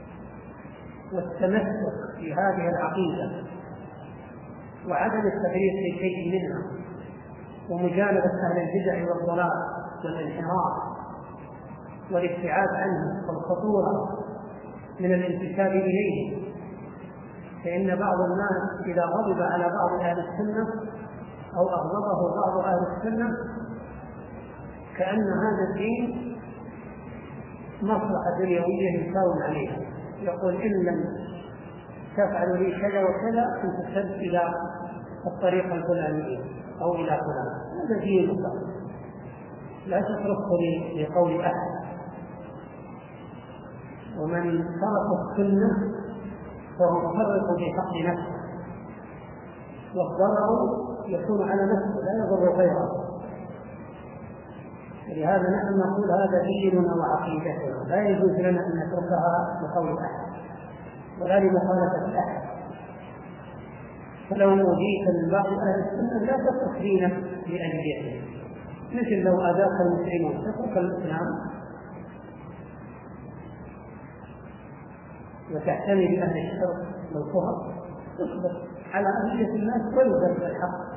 والتمسك في هذه العقيدة وعدم التفريط في شيء منها، ومجانبة أهل البدع والضلال والانحراف والابتعاد عنه والخطورة من الانتساب إليه. فإن بعض الناس إذا غضب على بعض أهل السنة أو أغضبه بعض أهل السنة كأن هذا الدين مصلحة دنيوية يساوم عليها، يقول: إن لم تفعلوا لي كذا وكذا كنت تسد إلى الطريقة الفلانية أو إلى فلان. هذا دين لا تتركه لقول أحد. ومن ترك السنة فهو مفرط في حق نفسه، والضرر يكون على نفسه لا يضر غيره. لهذا نحن نقول هذا ديننا وعقيدتنا، لا يجوز لنا أن نتركها لقول أحد ولا لمخالفة أحد. فلو أوذيت من بعض أهل السنة لا تترك دينك لأجلهم، مثل لو أذاك المسلمون تترك الإسلام وتحتمي بأهل الشر والكفر، تصبر على أهلية الناس ويذهب الحق.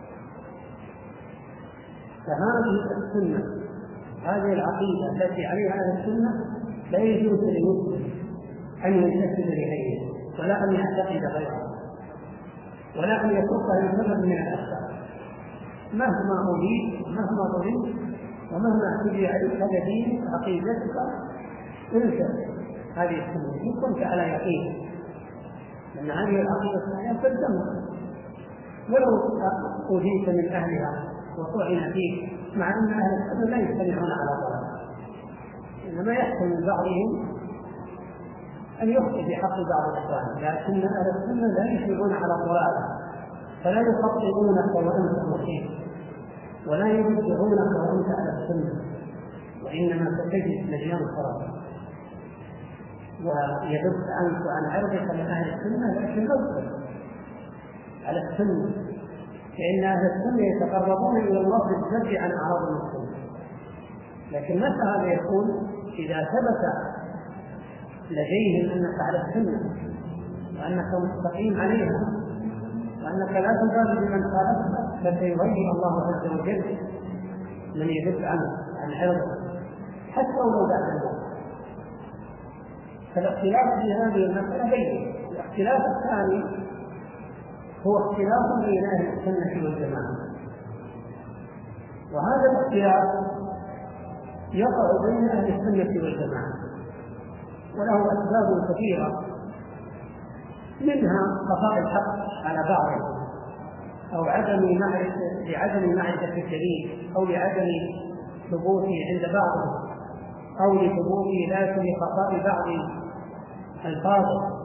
فهذه السنة، هذه العقيدة التي عليها أهل السنة لا يجوز للمسلم أن ينتسب لغيره ولا أن يعتقد غيره ولا أن يتركها لسبب من الأسباب، مهما أريد مهما ضريت ومهما اعتدي عليك هذا دينك عقيدتك انسى هذه السنة إن كنت على يقين أن هذه العقيدة الصحيحة تلزمها، ولو أوذيت من أهلها وطعن فيك، مع أن أهل السنة لا يجتمعون على ضلال، إنما يحتمل بعضهم أن يخطئ في حق بعض الإخوان، لكن أهل السنة لا يجتمعون على ضلال، فلا يخطئونك وأنت مصيب ولا يبدعونك وأنت على السنة، وإنما ستجد مليان خراب ويدب عنك وعن عرضك لأهل السنة، لكن أوصل على السنة، فإن أهل السنة يتقربون إلى الله بالذب عن أعراض المسلمين. لكن متى هذا يكون؟ إذا ثبت لديهم أنك على السنة وأنك مستقيم عليها وأنك لا تبالي بمن خالفك فسيغير الله عز وجل من يذب عنه عن عرضه حتى ولو بعد الموت. فالاختلاف في هذه المسألة بين. الاختلاف الثاني هو اختلاف بين أهل السنة والجماعة، وهذا الاختلاف يقع بين أهل السنة والجماعة وله أسباب كثيرة، منها خفاء الحق على بعضه، أو عدم معرفة لعدم معرفة الدليل، أو لعدم ثبوته عند بعضه، أو لثبوت لكن لخفاء بعض الفاظه،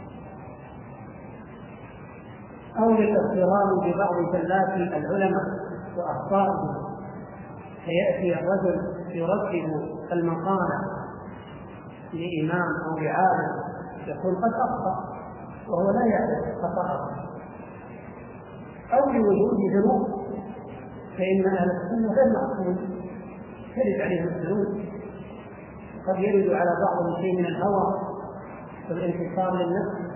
أو للاغترار ببعض زلات العلماء وأخطائهم، فيأتي الرجل يرتب المقالة لإمام أو لعالم يكون قد أخطأ وهو لا يعرف خطأه، أو لوجود ذنوب، فإن أهل السنة غير معصوم ترد عليهم الذنوب، قد يرد على بعضهم شيء من الهوى والانتصار للنفس.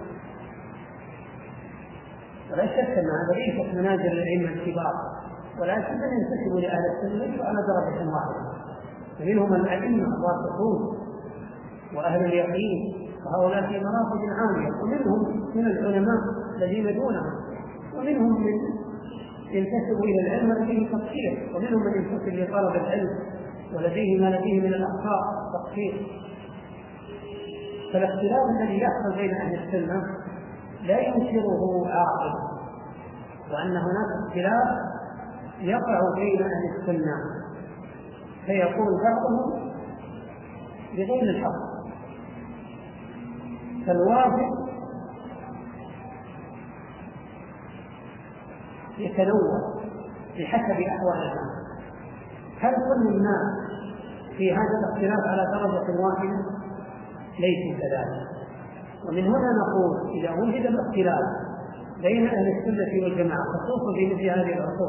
ولا شك أن هذا ليست منازل الأئمة الكبار، ولكن من ينتسب لأهل السنة ليسوا على درجة واحدة، فمنهم الأئمة الراسخون وأهل اليقين، وهؤلاء في مراتب عالية، ومنهم من العلماء الذين دونهم، ومنهم من ينتسب إلى العلم لديه تقصير، ومنهم من ينتسب لطلب العلم ولديه ما لديه من الأخطاء تقصير. فالاختلاف الذي يحصل بين أهل السنة لا ينكره عاقل، وأن هناك اختلاف يقع بين أهل السنة فيقول بعضهم بغير الحق، فالواجب يتنوع بحسب أحوال الناس. هل كل الناس في هذا الاختلاف على درجة واحدة؟ ليس كذلك. ومن هنا نقول إذا وجد الاختلاف بين أهل السنة والجماعة خصوصا في مثل هذه العصور،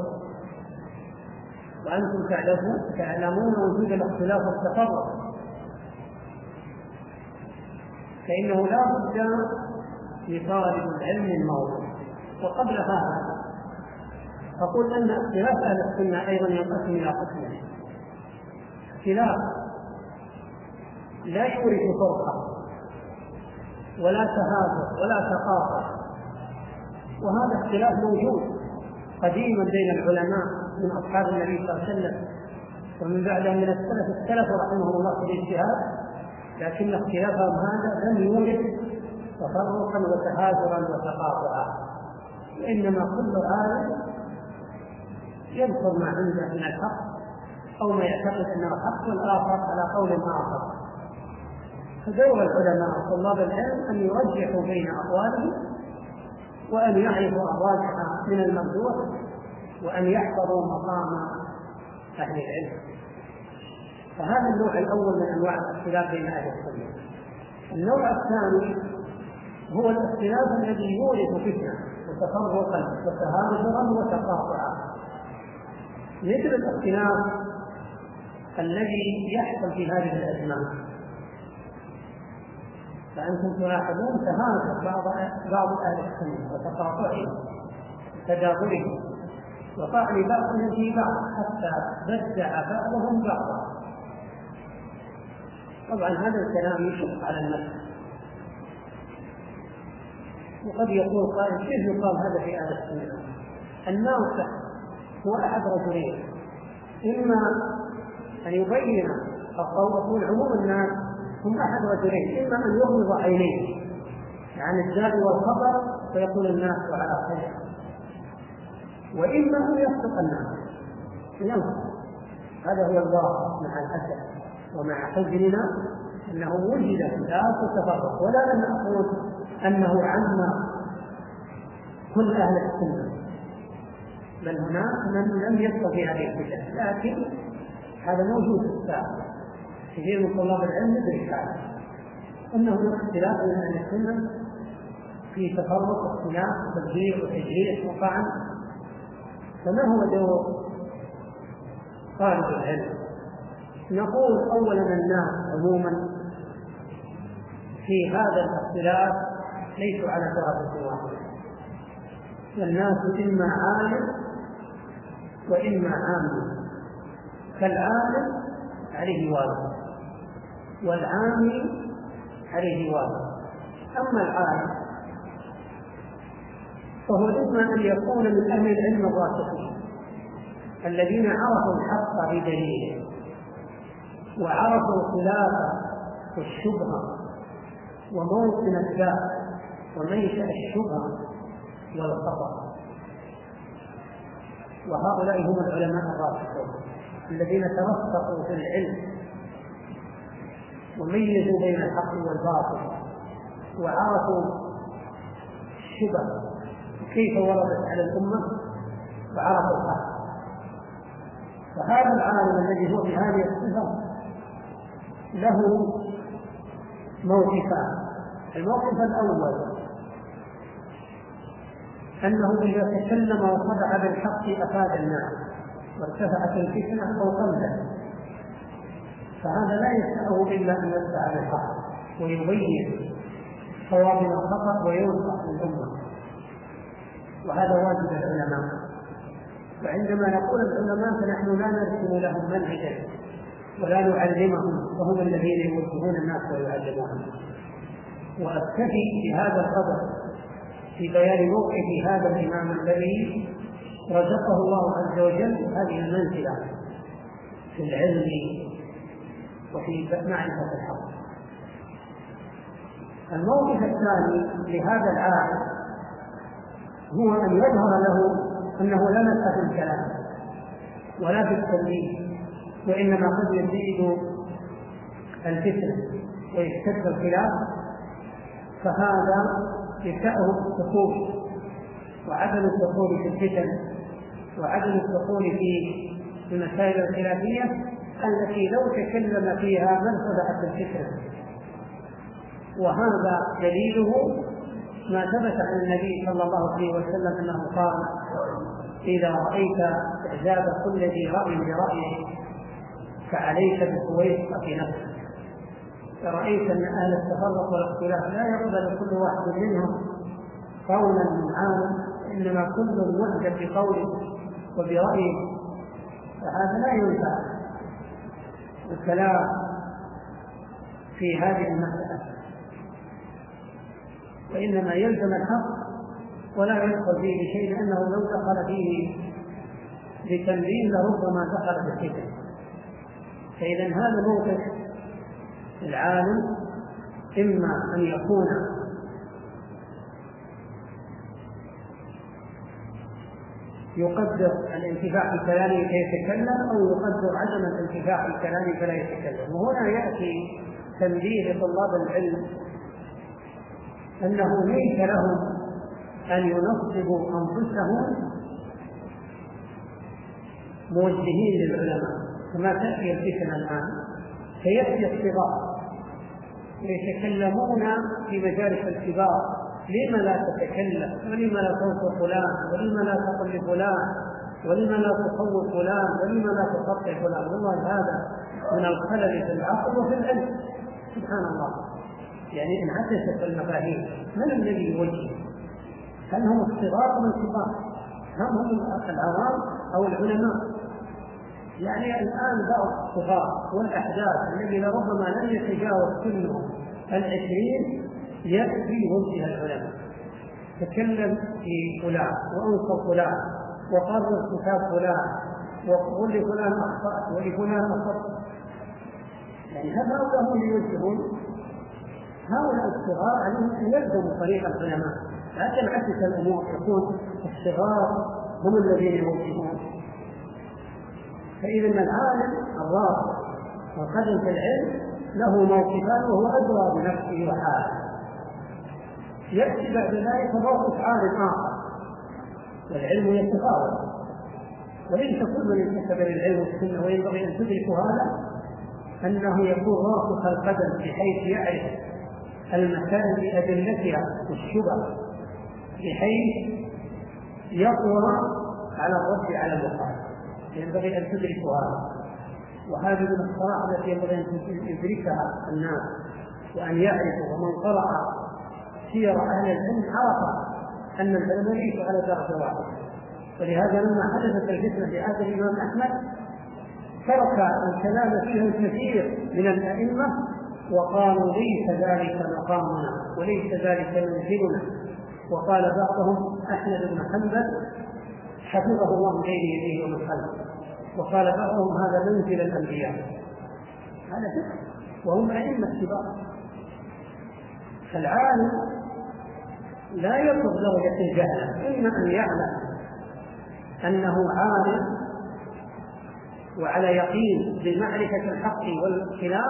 وأنتم تعلمون تعلمون وجود الاختلاف والتفرق، فإنه لا بد لطالب العلم الموضوع. وقبل هذا أقول أن اختلاف أهل السنة أيضا ينقسم إلى قسمين: اختلاف لا يورث فرقة ولا تهافت ولا تقاطع، وهذا اختلاف موجود قديما بين العلماء من أصحاب النبي صلى الله عليه وسلم ومن بعدهم من السلف السلف رحمهم الله في الاجتهاد، لكن اختلافهم هذا لم يورث تفرقا وتهاجرا وتقاطعا، وإنما كل عالم يذكر ما عنده من الحق أو ما يعتقد أنه حق، والآخر على قول آخر. فدور العلماء وطلاب العلم أن يرجحوا بين أقوالهم، وأن يعرفوا الراجح من المرجوح، وأن يحفظوا مقام أهل العلم. فهذا النوع الأول من أنواع الاختلاف بين أهل السنة. النوع الثاني هو الاختلاف الذي يورث فتنة وتفرقا وتهاجرا وتقاطعا، مثل الاختلاف الذي يحصل في هذه الأزمان. فأنتم تلاحظون تهاجر بعض بعض أهل السنة وتقاطعهم وتدابرهم وطعن بعضهم في بعض حتى بدع بعضهم بعضا. طبعا هذا الكلام يشق على النفس، وقد يقول قائل كيف يقال هذا في أهل السنة؟ الناصح هو أحد رجلين، إما أن يبين أو يقول عموم الناس هم أحد رجلين، إما أن يغمض عينيه عن الداعي والخطر فيقول الناس على خير، وإما أن يصدق الناس ينصح. هذا هو الواقع مع الأسف ومع حزننا، أنه وجد اختلاف وتفرق، ولا أن نقول أنه عم كل أهل السنة، بل هناك من لم يستطيع هذه الفتن، لكن هذا موجود في الساعة. كثير من طلاب العلم يدرك هذا، أنه هناك اختلاف بين أهل السنة في تفرق واختلاف وتبديع وتجريح وطعن. فما هو دور طالب العلم؟ نقول أولا الناس عموما في هذا الاختلاف ليسوا على درجة واحدة، الناس إما عالم وإما عامل، فالعامل عليه واجب والعامل عليه واجب. أما العالم فهو إما أن يكون من أهل العلم الراسخين الذين عرفوا الحق بدليله وعرفوا الخلاف والشبهة وموطن الداء ومنشأ الشبهة والخطأ، وهؤلاء هم العلماء الراسخون الذين توفقوا في العلم وميزوا بين الحق والباطل وعرفوا الشبه وكيف وردت على الأمة وعرفوا الحق. فهذا العالم الذي هو بهذه الصفة له موقفان. الموقف الأول أنه إذا تكلم وخدع بالحق أفاد الناس وارتفعت الفتنة أو قلت، فهذا لا يسعه إلا أن يدفع بالحق ويبين صواب الخطأ وينصح للأمة، وهذا واجب العلماء. وعندما نقول العلماء فنحن لا نرسم لهم منهجا ولا نعلمهم، وهم الذين يوجهون الناس ويعلمونهم. وأكتفي بهذا القدر في بيان موقف هذا الإمام الذي رزقه الله عز وجل هذه المنزلة في العلم وفي معرفة الحق. الموقف الثاني لهذا العالم هو أن يظهر له أنه لا نفع في الكلام ولا في التمييز، وإنما قد يزيد الفتنة ويشتد الخلاف، فهذا يسعه الدخول وعدم الدخول في الفتن وعدم الدخول في المسائل الخلافية التي لو تكلم فيها من خلعت الفتنة. وهذا دليله ما ثبت عن النبي صلى الله عليه وسلم أنه قال: إذا رأيت إعجاب كل ذي رأي برأيه فعليك بكويس نفسك. فرأيت أن أهل التفرق والاختلاف لا يقبل كل واحد منهم قولا من عالم، إنما كل معجب بقوله وبرأيه، فهذا لا ينفع الكلام في هذه المسألة، وإنما يلزم الحق ولا يدخل فيه بشيء، لأنه لو دخل فيه بتنبيه لربما دخل بالفتن. فإذا هذا موقف العالم، إما أن يكون يقدر الانتفاع بكلامه فيتكلم، أو يقدر عدم الانتفاع بكلامه فلا يتكلم. وهنا يأتي تنبيه لطلاب العلم أنه ليس لهم أن ينصبوا أنفسهم موجهين للعلماء كما تأتي الفتنة الآن، فيأتي الصغار يتكلمون في مجالس الكبار: لما لا تتكلم؟ ولما لا توصف فلان؟ ولما لا تقل فلان؟ ولما لا تصور فلان؟ ولما لا تقطع فلان؟ والله هذا من الخلل في العقل وفي العلم. سبحان الله، يعني انعكست المفاهيم. من الذي يوجه؟ هل هم الصغار أو الكبار؟ هم هم العوام أو العلماء؟ يعني الآن بعض الصغار والأحداث الذين ربما لم يتجاوز سنهم العشرين يأتي يوجه العلماء: تكلم في فلان وأنصر فلان وقرر كتاب فلان وقل لفلان أخطأت ولفلان أخطأت. يعني هذا هم يوجهون. هؤلاء الصغار عليهم أن يلزموا طريق العلماء، لا تنعكس الأمور يكون الصغار هم الذين يوجهون. فإذا العالم الراسخ والقدم في العلم له موقفان، وهو أدرى بنفسه وحاله. يأتي بعد ذلك موقف عالم آخر، والعلم يتفاوت، وليس كل من انتسب للعلم والسنة، وينبغي أن تدركوا هذا، أنه يكون راسخ القدم بحيث يعرف المسائل بأدلتها والشبه، بحيث يقوى على الرد على المخالف. ينبغي أن تدركوا هذا، وهذه من الصراحة التي ينبغي أن يدركها الناس وأن يعرفوا. ومن قرأ سير أهل العلم عرف أن العلم ليس على درجة واحدة، ولهذا لما حدثت الفتنة في عهد الإمام أحمد ترك الكلام فيها الكثير من الأئمة وقالوا ليس ذلك مقامنا وليس ذلك منزلنا. وقال بعضهم أحمد بن حنبل حفظه الله بين يديه ومن خلفه، وقال بعضهم هذا منزل الأنبياء. هذا فكر وهم أئمة كبار. فالعالم لا يطلب درجة الجهل، إما أن يعلم أنه عالم وعلى يقين بمعرفة الحق والخلاف،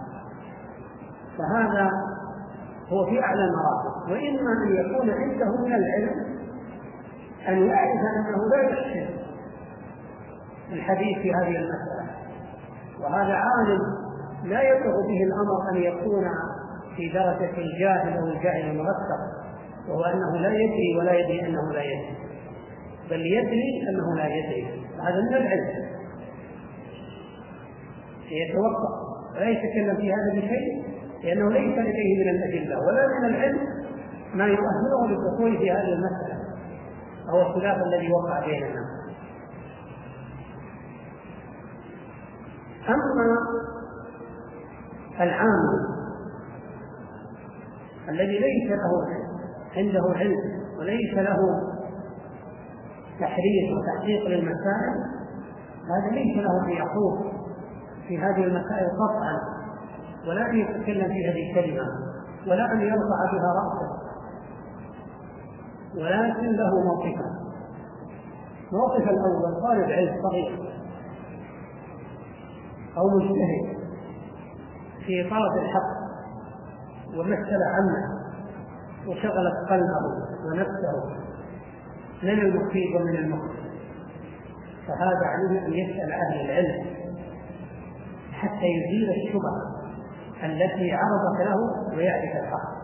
فهذا هو في أعلى المراتب، وإما أن يكون عنده من العلم أن يعرف أنه لا يحسن الحديث في هذه المسألة. وهذا عالم لا يطلق به الأمر أن يكون في درجة الجاهل أو الجاهل المركب، وهو أنه لا يدري ولا يدري أنه لا يدري، بل يدري أنه لا يدري. هذا من العلم، يتوقف ولا يتكلم في هذا بشيء، لأنه ليس لديه من الأدلة ولا من العلم ما يؤهله للدخول في هذه المسألة أو الخلاف الذي وقع بين الناس. أما العام الذي ليس له عنده علم وليس له تحرير وتحقيق للمسائل، هذا ليس له أن يخوض في هذه المسائل قطعا، ولا أن يتكلم في هذه الكلمة، ولا أن يرفع بها رأسه، ولكن له موقفا. موقف الأول طالب علم صغير أو مجتهد في طلب الحق ومسألة عامة وشغلت قلبه ونفسه من المفيد ومن المخطئ، فهذا عليه أن يسأل أهل العلم حتى يزيل الشبهة التي عرضت له ويعرف الحق.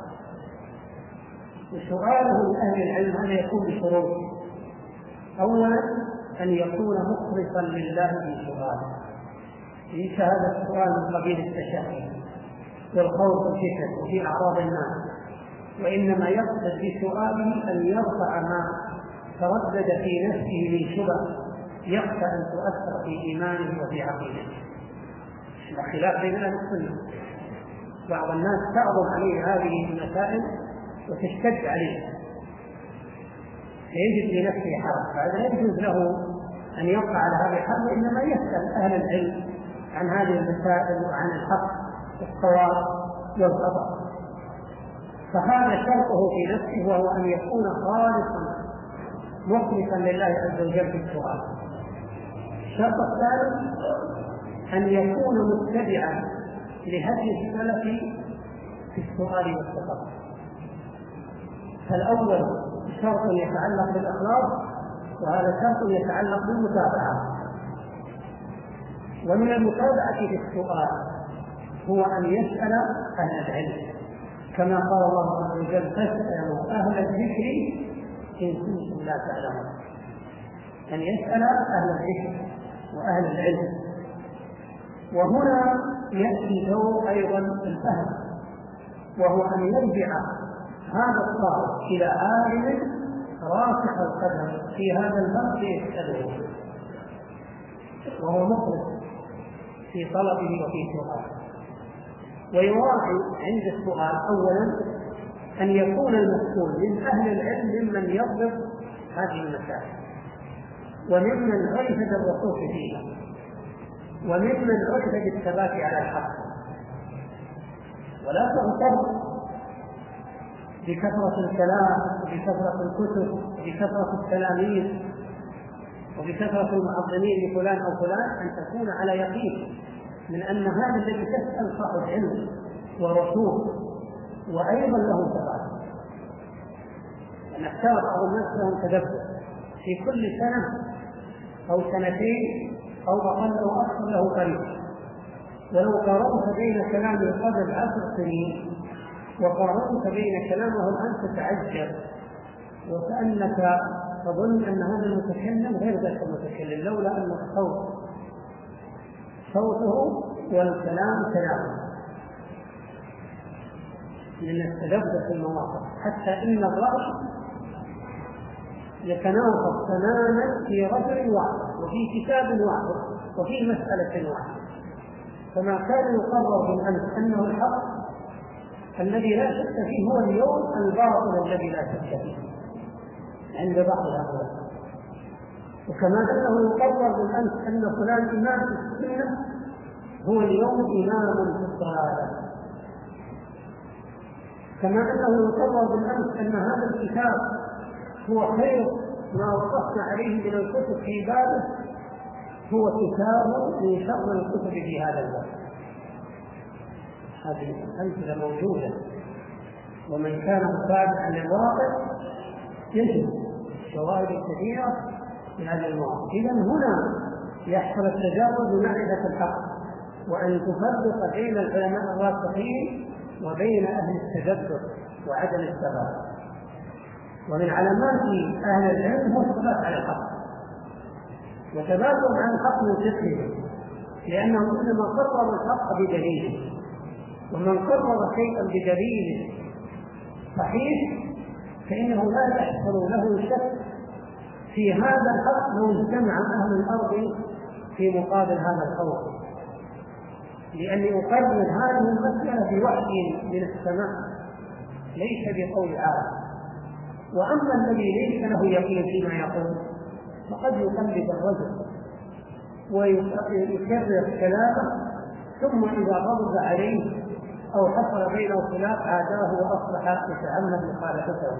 وسؤاله لأهل العلم هذا يكون بشروط: أولا أن يكون مخلصا لله في سؤاله، ليس هذا السؤال من قبيل التشهي والخوف والفتن وفي أعراض الناس، وإنما يقصد بسؤاله أن يرفع ما تردد في نفسه من شبه يخشى أن تؤثر في إيمانه وفي عقيدته. الخلاف بين أهل السنة، بعض الناس تعظم عليه هذه المسائل وتشتد عليه فيجد في نفسه حرج، فهذا لا يجوز له أن يبقى على هذا الحال، وإنما يسأل أهل العلم عن هذه المسائل وعن الحق والصواب والخطأ. فهذا شرطه في نفسه، وهو أن يكون خالصا مخلصا لله عز وجل في السؤال. الشرط الثالث أن يكون متبعا لهدي السلف في السؤال والتفقه. فالأول شرط يتعلق بالإخلاص، وهذا شرط يتعلق بالمتابعة. ومن المتابعة في السؤال هو أن يسأل أهل العلم، كما قال الله عز وجل: فاسألوا أهل الذكر إن كنتم لا تعلمون. أن يسأل أهل الذكر وأهل العلم. وهنا يأتي دور أيضا الفهم، وهو أن يرجع هذا الطالب إلى عالم راسخ القدم في هذا الباب يسأله وهو مخلص في طلبه وفي سؤاله. ويراعي عند السؤال أولا أن يكون المسؤول من أهل العلم ممن يضبط هذه المسائل، وممن عرف بالرسوخ فيها، وممن عرف بالثبات على الحق. ولا تغتر بكثرة الكلام وبكثرة الكتب وبكثرة التلاميذ وبكثرة المعظمين لفلان أو فلان، أن تكون على يقين من أن هذا الذي تسأل صاحب علم ورسول وأيضا له ثبات. أن اختار بعض الناس لهم تدبر في كل سنة أو سنتين أو أقل أو أكثر له قريب. ولو قارنت بين كلامه قبل عشر سنين وقارنت بين كلامه الآن تتعجب، وكأنك تظن أن هذا المتكلم غير ذاك المتكلم، لولا أن الصوت صوته والكلام كلامه، من التدبر في المواقف. حتى إن الرأي يتناقض تماما في رجل واحد وفي كتاب واحد وفي مسألة واحدة. فما كان يقرر بالأمس أنه الحق الذي لا شك فيه هو اليوم الباطل الذي لا شك فيه عند بعض هؤلاء. وكما أنه يقرر بالأمس أن فلان إمام في السنة هو اليوم إمام في الضلالة. كما أنه يقرر بالأمس أن هذا الكتاب هو خير ما وقفنا عليه من الكتب في بابه هو كتاب من شر الكتب في هذا الباب. هذه الأمثلة موجودة، ومن كان متابعا للواقع يجد شواهد كثيرة في هذا المواقف. إذا هنا يحصل التجاوز بمعرفة الحق، وأن تفرق بين العلماء الراسخين وبين أهل التدبر وعدم الثبات. ومن علامات أهل العلم هو الثبات على الحق وثباتهم على الحق من فقهه، لأنهم إنما قرروا الحق بدليله، ومن قرر شيئا بدليل صحيح فإنه لا يحصل له شك في هذا الحق لو اجتمع أهل الأرض في مقابل هذا القول، لأني أقرر هذه المسألة بوحي من السماء ليس بقول عالم. وأما الذي ليس له يقين فيما يقول فقد يقلد الرجل ويكرر كلامه، ثم إذا غضب عليه أو حصل بينه خلاف عاداه وأصبح يتعمد مخالفته.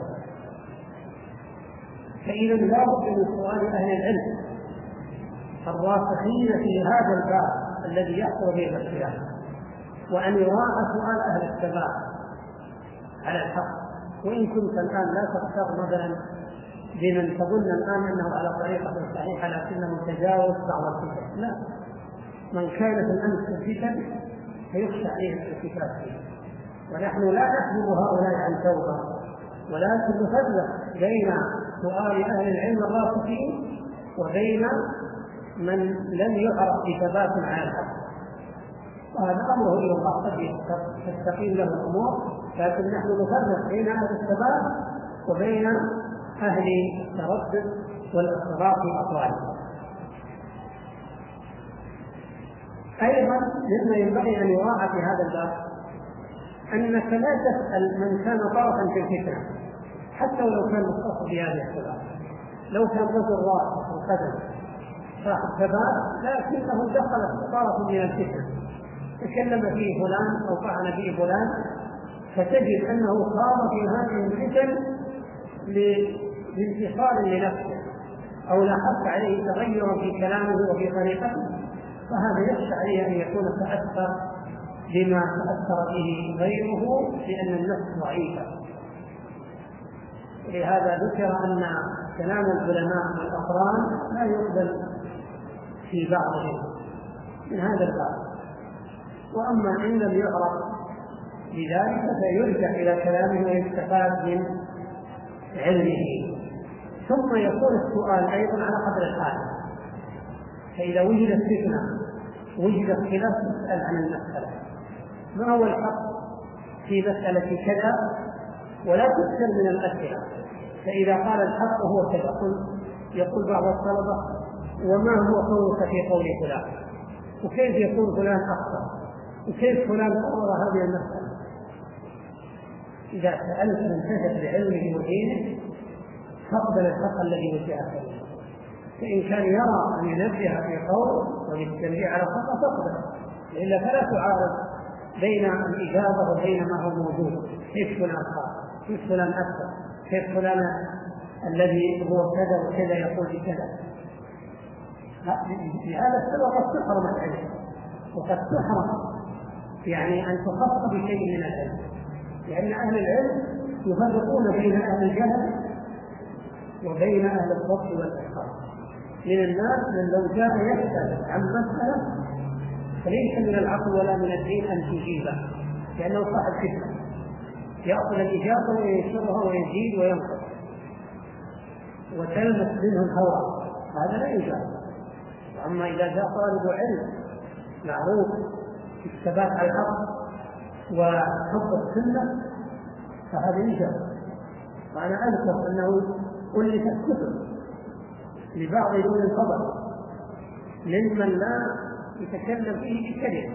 فإذا لا بد من سؤال أهل العلم الراسخين في هذا الباب الذي يحصل به الاختلاف، وأن يراعى سؤال أهل الثبات على الحق. وإن كنت الآن لا تختار مثلا بمن تظن الآن أنه على طريقة صحيحة لكنه متجاوز بعض الفتن، لا، من كان في الأمس الفتن فيخشى عليه الالتفات فيه. ونحن لا نحجب هؤلاء عن توبة، ولكن نفرق بين سؤال أهل العلم الراسخين وبين من لم يعرف بثبات على الحق. وهذا أمره إلى الله قد تستقيم له الأمور، لكن نحن نفرق بين أهل الثبات وبين أهل التردد والاضطراب في أقوالهم. أيضا مما ينبغي أن يراعى في هذا الباب أنك لا تسأل من كان طرفا في الفتنة حتى ولو كان مختص بهذه الثبات. لو كان رجل راسخ القدم صاحب ثبات لكنه دخل طرف من الفتنة تكلم فيه فلان أو طعن فيه فلان، فتجد أنه صار في هذه الفتن لانتصار لنفسه أو لاحظت عليه تغيرا في كلامه وفي طريقته، فهذا يخشى عليه أن يكون تأثر بما تأثر به غيره لأن النفس ضعيفة. لهذا ذكر أن كلام العلماء والأقران لا يقبل في بعضهم من هذا الباب. وأما إن لم يعرف بذلك فيرجع إلى كلامه ويستفاد من علمه. ثم يكون السؤال أيضا على قدر الحال، فإذا وجدت فتنة وجد خلاف تسأل عن المسألة ما هو الحق في مسألة كذا، ولا تكثر من الأسئلة. فإذا قال الحق هو كذا يقول بعض الطلبة وما هو قولك في قول فلان، وكيف يكون فلان أخطأ، وكيف فلان قرر هذه المسألة. إذا سألت من تجد بعلمه ودينه فاقبل الحق الذي وجهك له، فإن كان يرى أن ينبه في قول ويستمر على خطأ فاقبل، إلا فلا تعارض بين الإجابة وبين ما هو موجود. كيف فلان قال، كيف فلان أكثر، كيف فلان الذي هو كذا وكذا يقول بكذا. لهذا السبب قد تحرم العلم، وقد تحرم يعني أن تخص بشيء من العلم، لأن أهل العلم يفرقون بين أهل الجهل وبين أهل الضبط والإحصاء. من الناس من لو جاء يسأل عن مسألة فليس من العقل ولا من الدين أن تجيبه، لأنه صاحب فتنة يأخذ الإجابة وينشرها ويزيد وينقص وتلمس منه الهوى، هذا لا يجاب. أما إذا جاء طالب علم معروف الثبات على الحق وحب السنة فهذا يجاب. وأنا أذكر أنه ألفت كتب لبعض دون الفضل ممن لا يتكلم فيه بكلمة،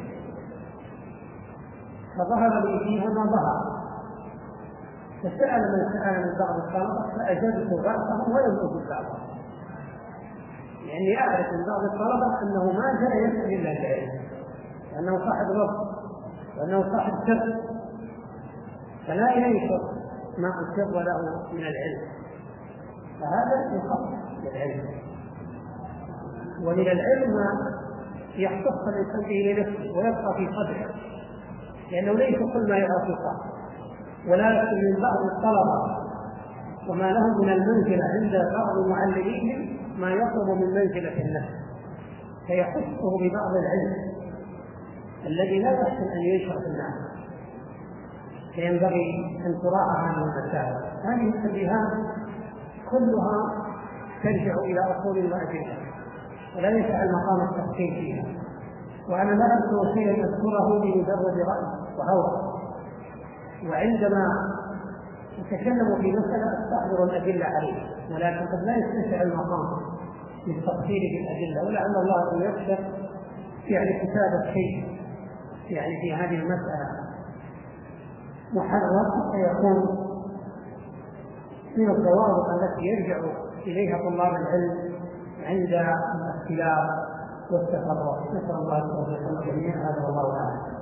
فظهر لي فيها ما ظهر، فسأل من سأل من بعض الطلبة فأجبت بعضهم ولم أجب بعضهم، لأني أعرف من بعض الطلبة أنه ما جاء يسأل إلا العلم، وأنه صاحب رب، وأنه صاحب سر، فلا ينشر ما أسر له من العلم، فهذا يخصص للعلم. ومن العلم ما يختص الإنسان به لنفسه ويبقى في صدره، لأنه ليس كل ما يرى في صدره، ولكن من بعض الطلبة وما لهم من المنزلة عند بعض معلميهم ما يطلب من منزلة النفس، فيخصه ببعض العلم الذي لا يحسن أن ينشر في الناس، فينبغي أن تراعى هذه المسائل. هذه التنبيهات كلها ترجع إلى أصول وأدلة، ولا يسع المقام التفصيل فيها، وأنا لا أذكر شيئا أذكره بمجرد رأي وهوى، وعندما أتكلم في مسألة أستحضر الأدلة عليه، ولكن قد لا يتسع المقام للتفصيل بالأدلة، ولعل الله أن يكشف يعني كتابة شيء يعني في هذه المسألة محرر فيكون من الضوابط التي يرجع إليها طلاب العلم عند الاختلاف والتفرق. نسأل الله أن يوفقنا جميعا، هذا والله أعلم.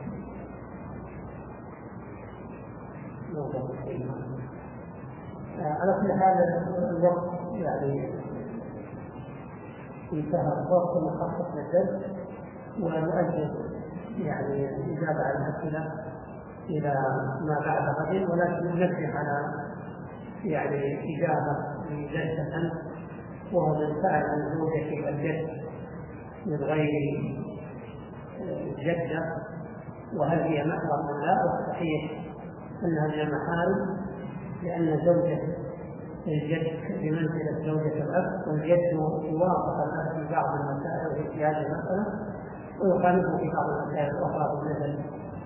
على كل حال الوقت يعني انتهى، الوقت المخصص للدرس، ونؤجل يعني الإجابة على الأسئلة إلى ما بعد غد، ولكن ننبه على يعني إجابة لجلسة الأمس، وهو من سأل عن زوجة الجد من غير جدة وهل هي محرم أم لا، والصحيح أنها من المحارم، لأن زوجة الجد بمنزلة زوجة الأب، والجد يوافق الأب في بعض المسائل في هذه المسألة ويخالفه في بعض المسائل الأخرى مثل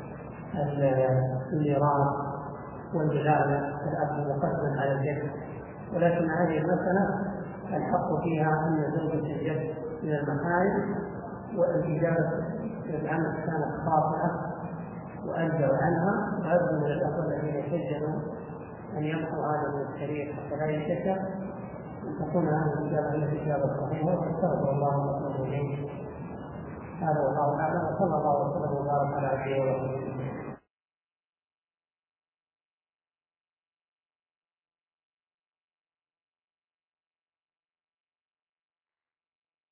الميراث والولاية، الأب مقدم على الجد، ولكن هذه المسألة الحق فيها أن زوجة الجد من المحارم، والإجابة عنها كانت خاطئة وألجأوا عنها، وأرجو من الأخوة الذين يسجلوا أن يمحوا هذا من الشريعة حتى لا ينتشر، أن تكون هذه الإجابة هي الإجابة الصحيحة، واستغفر الله ونتوب إليه. هذا والله أعلم، وصلى الله وسلم وبارك على عبده ورسوله.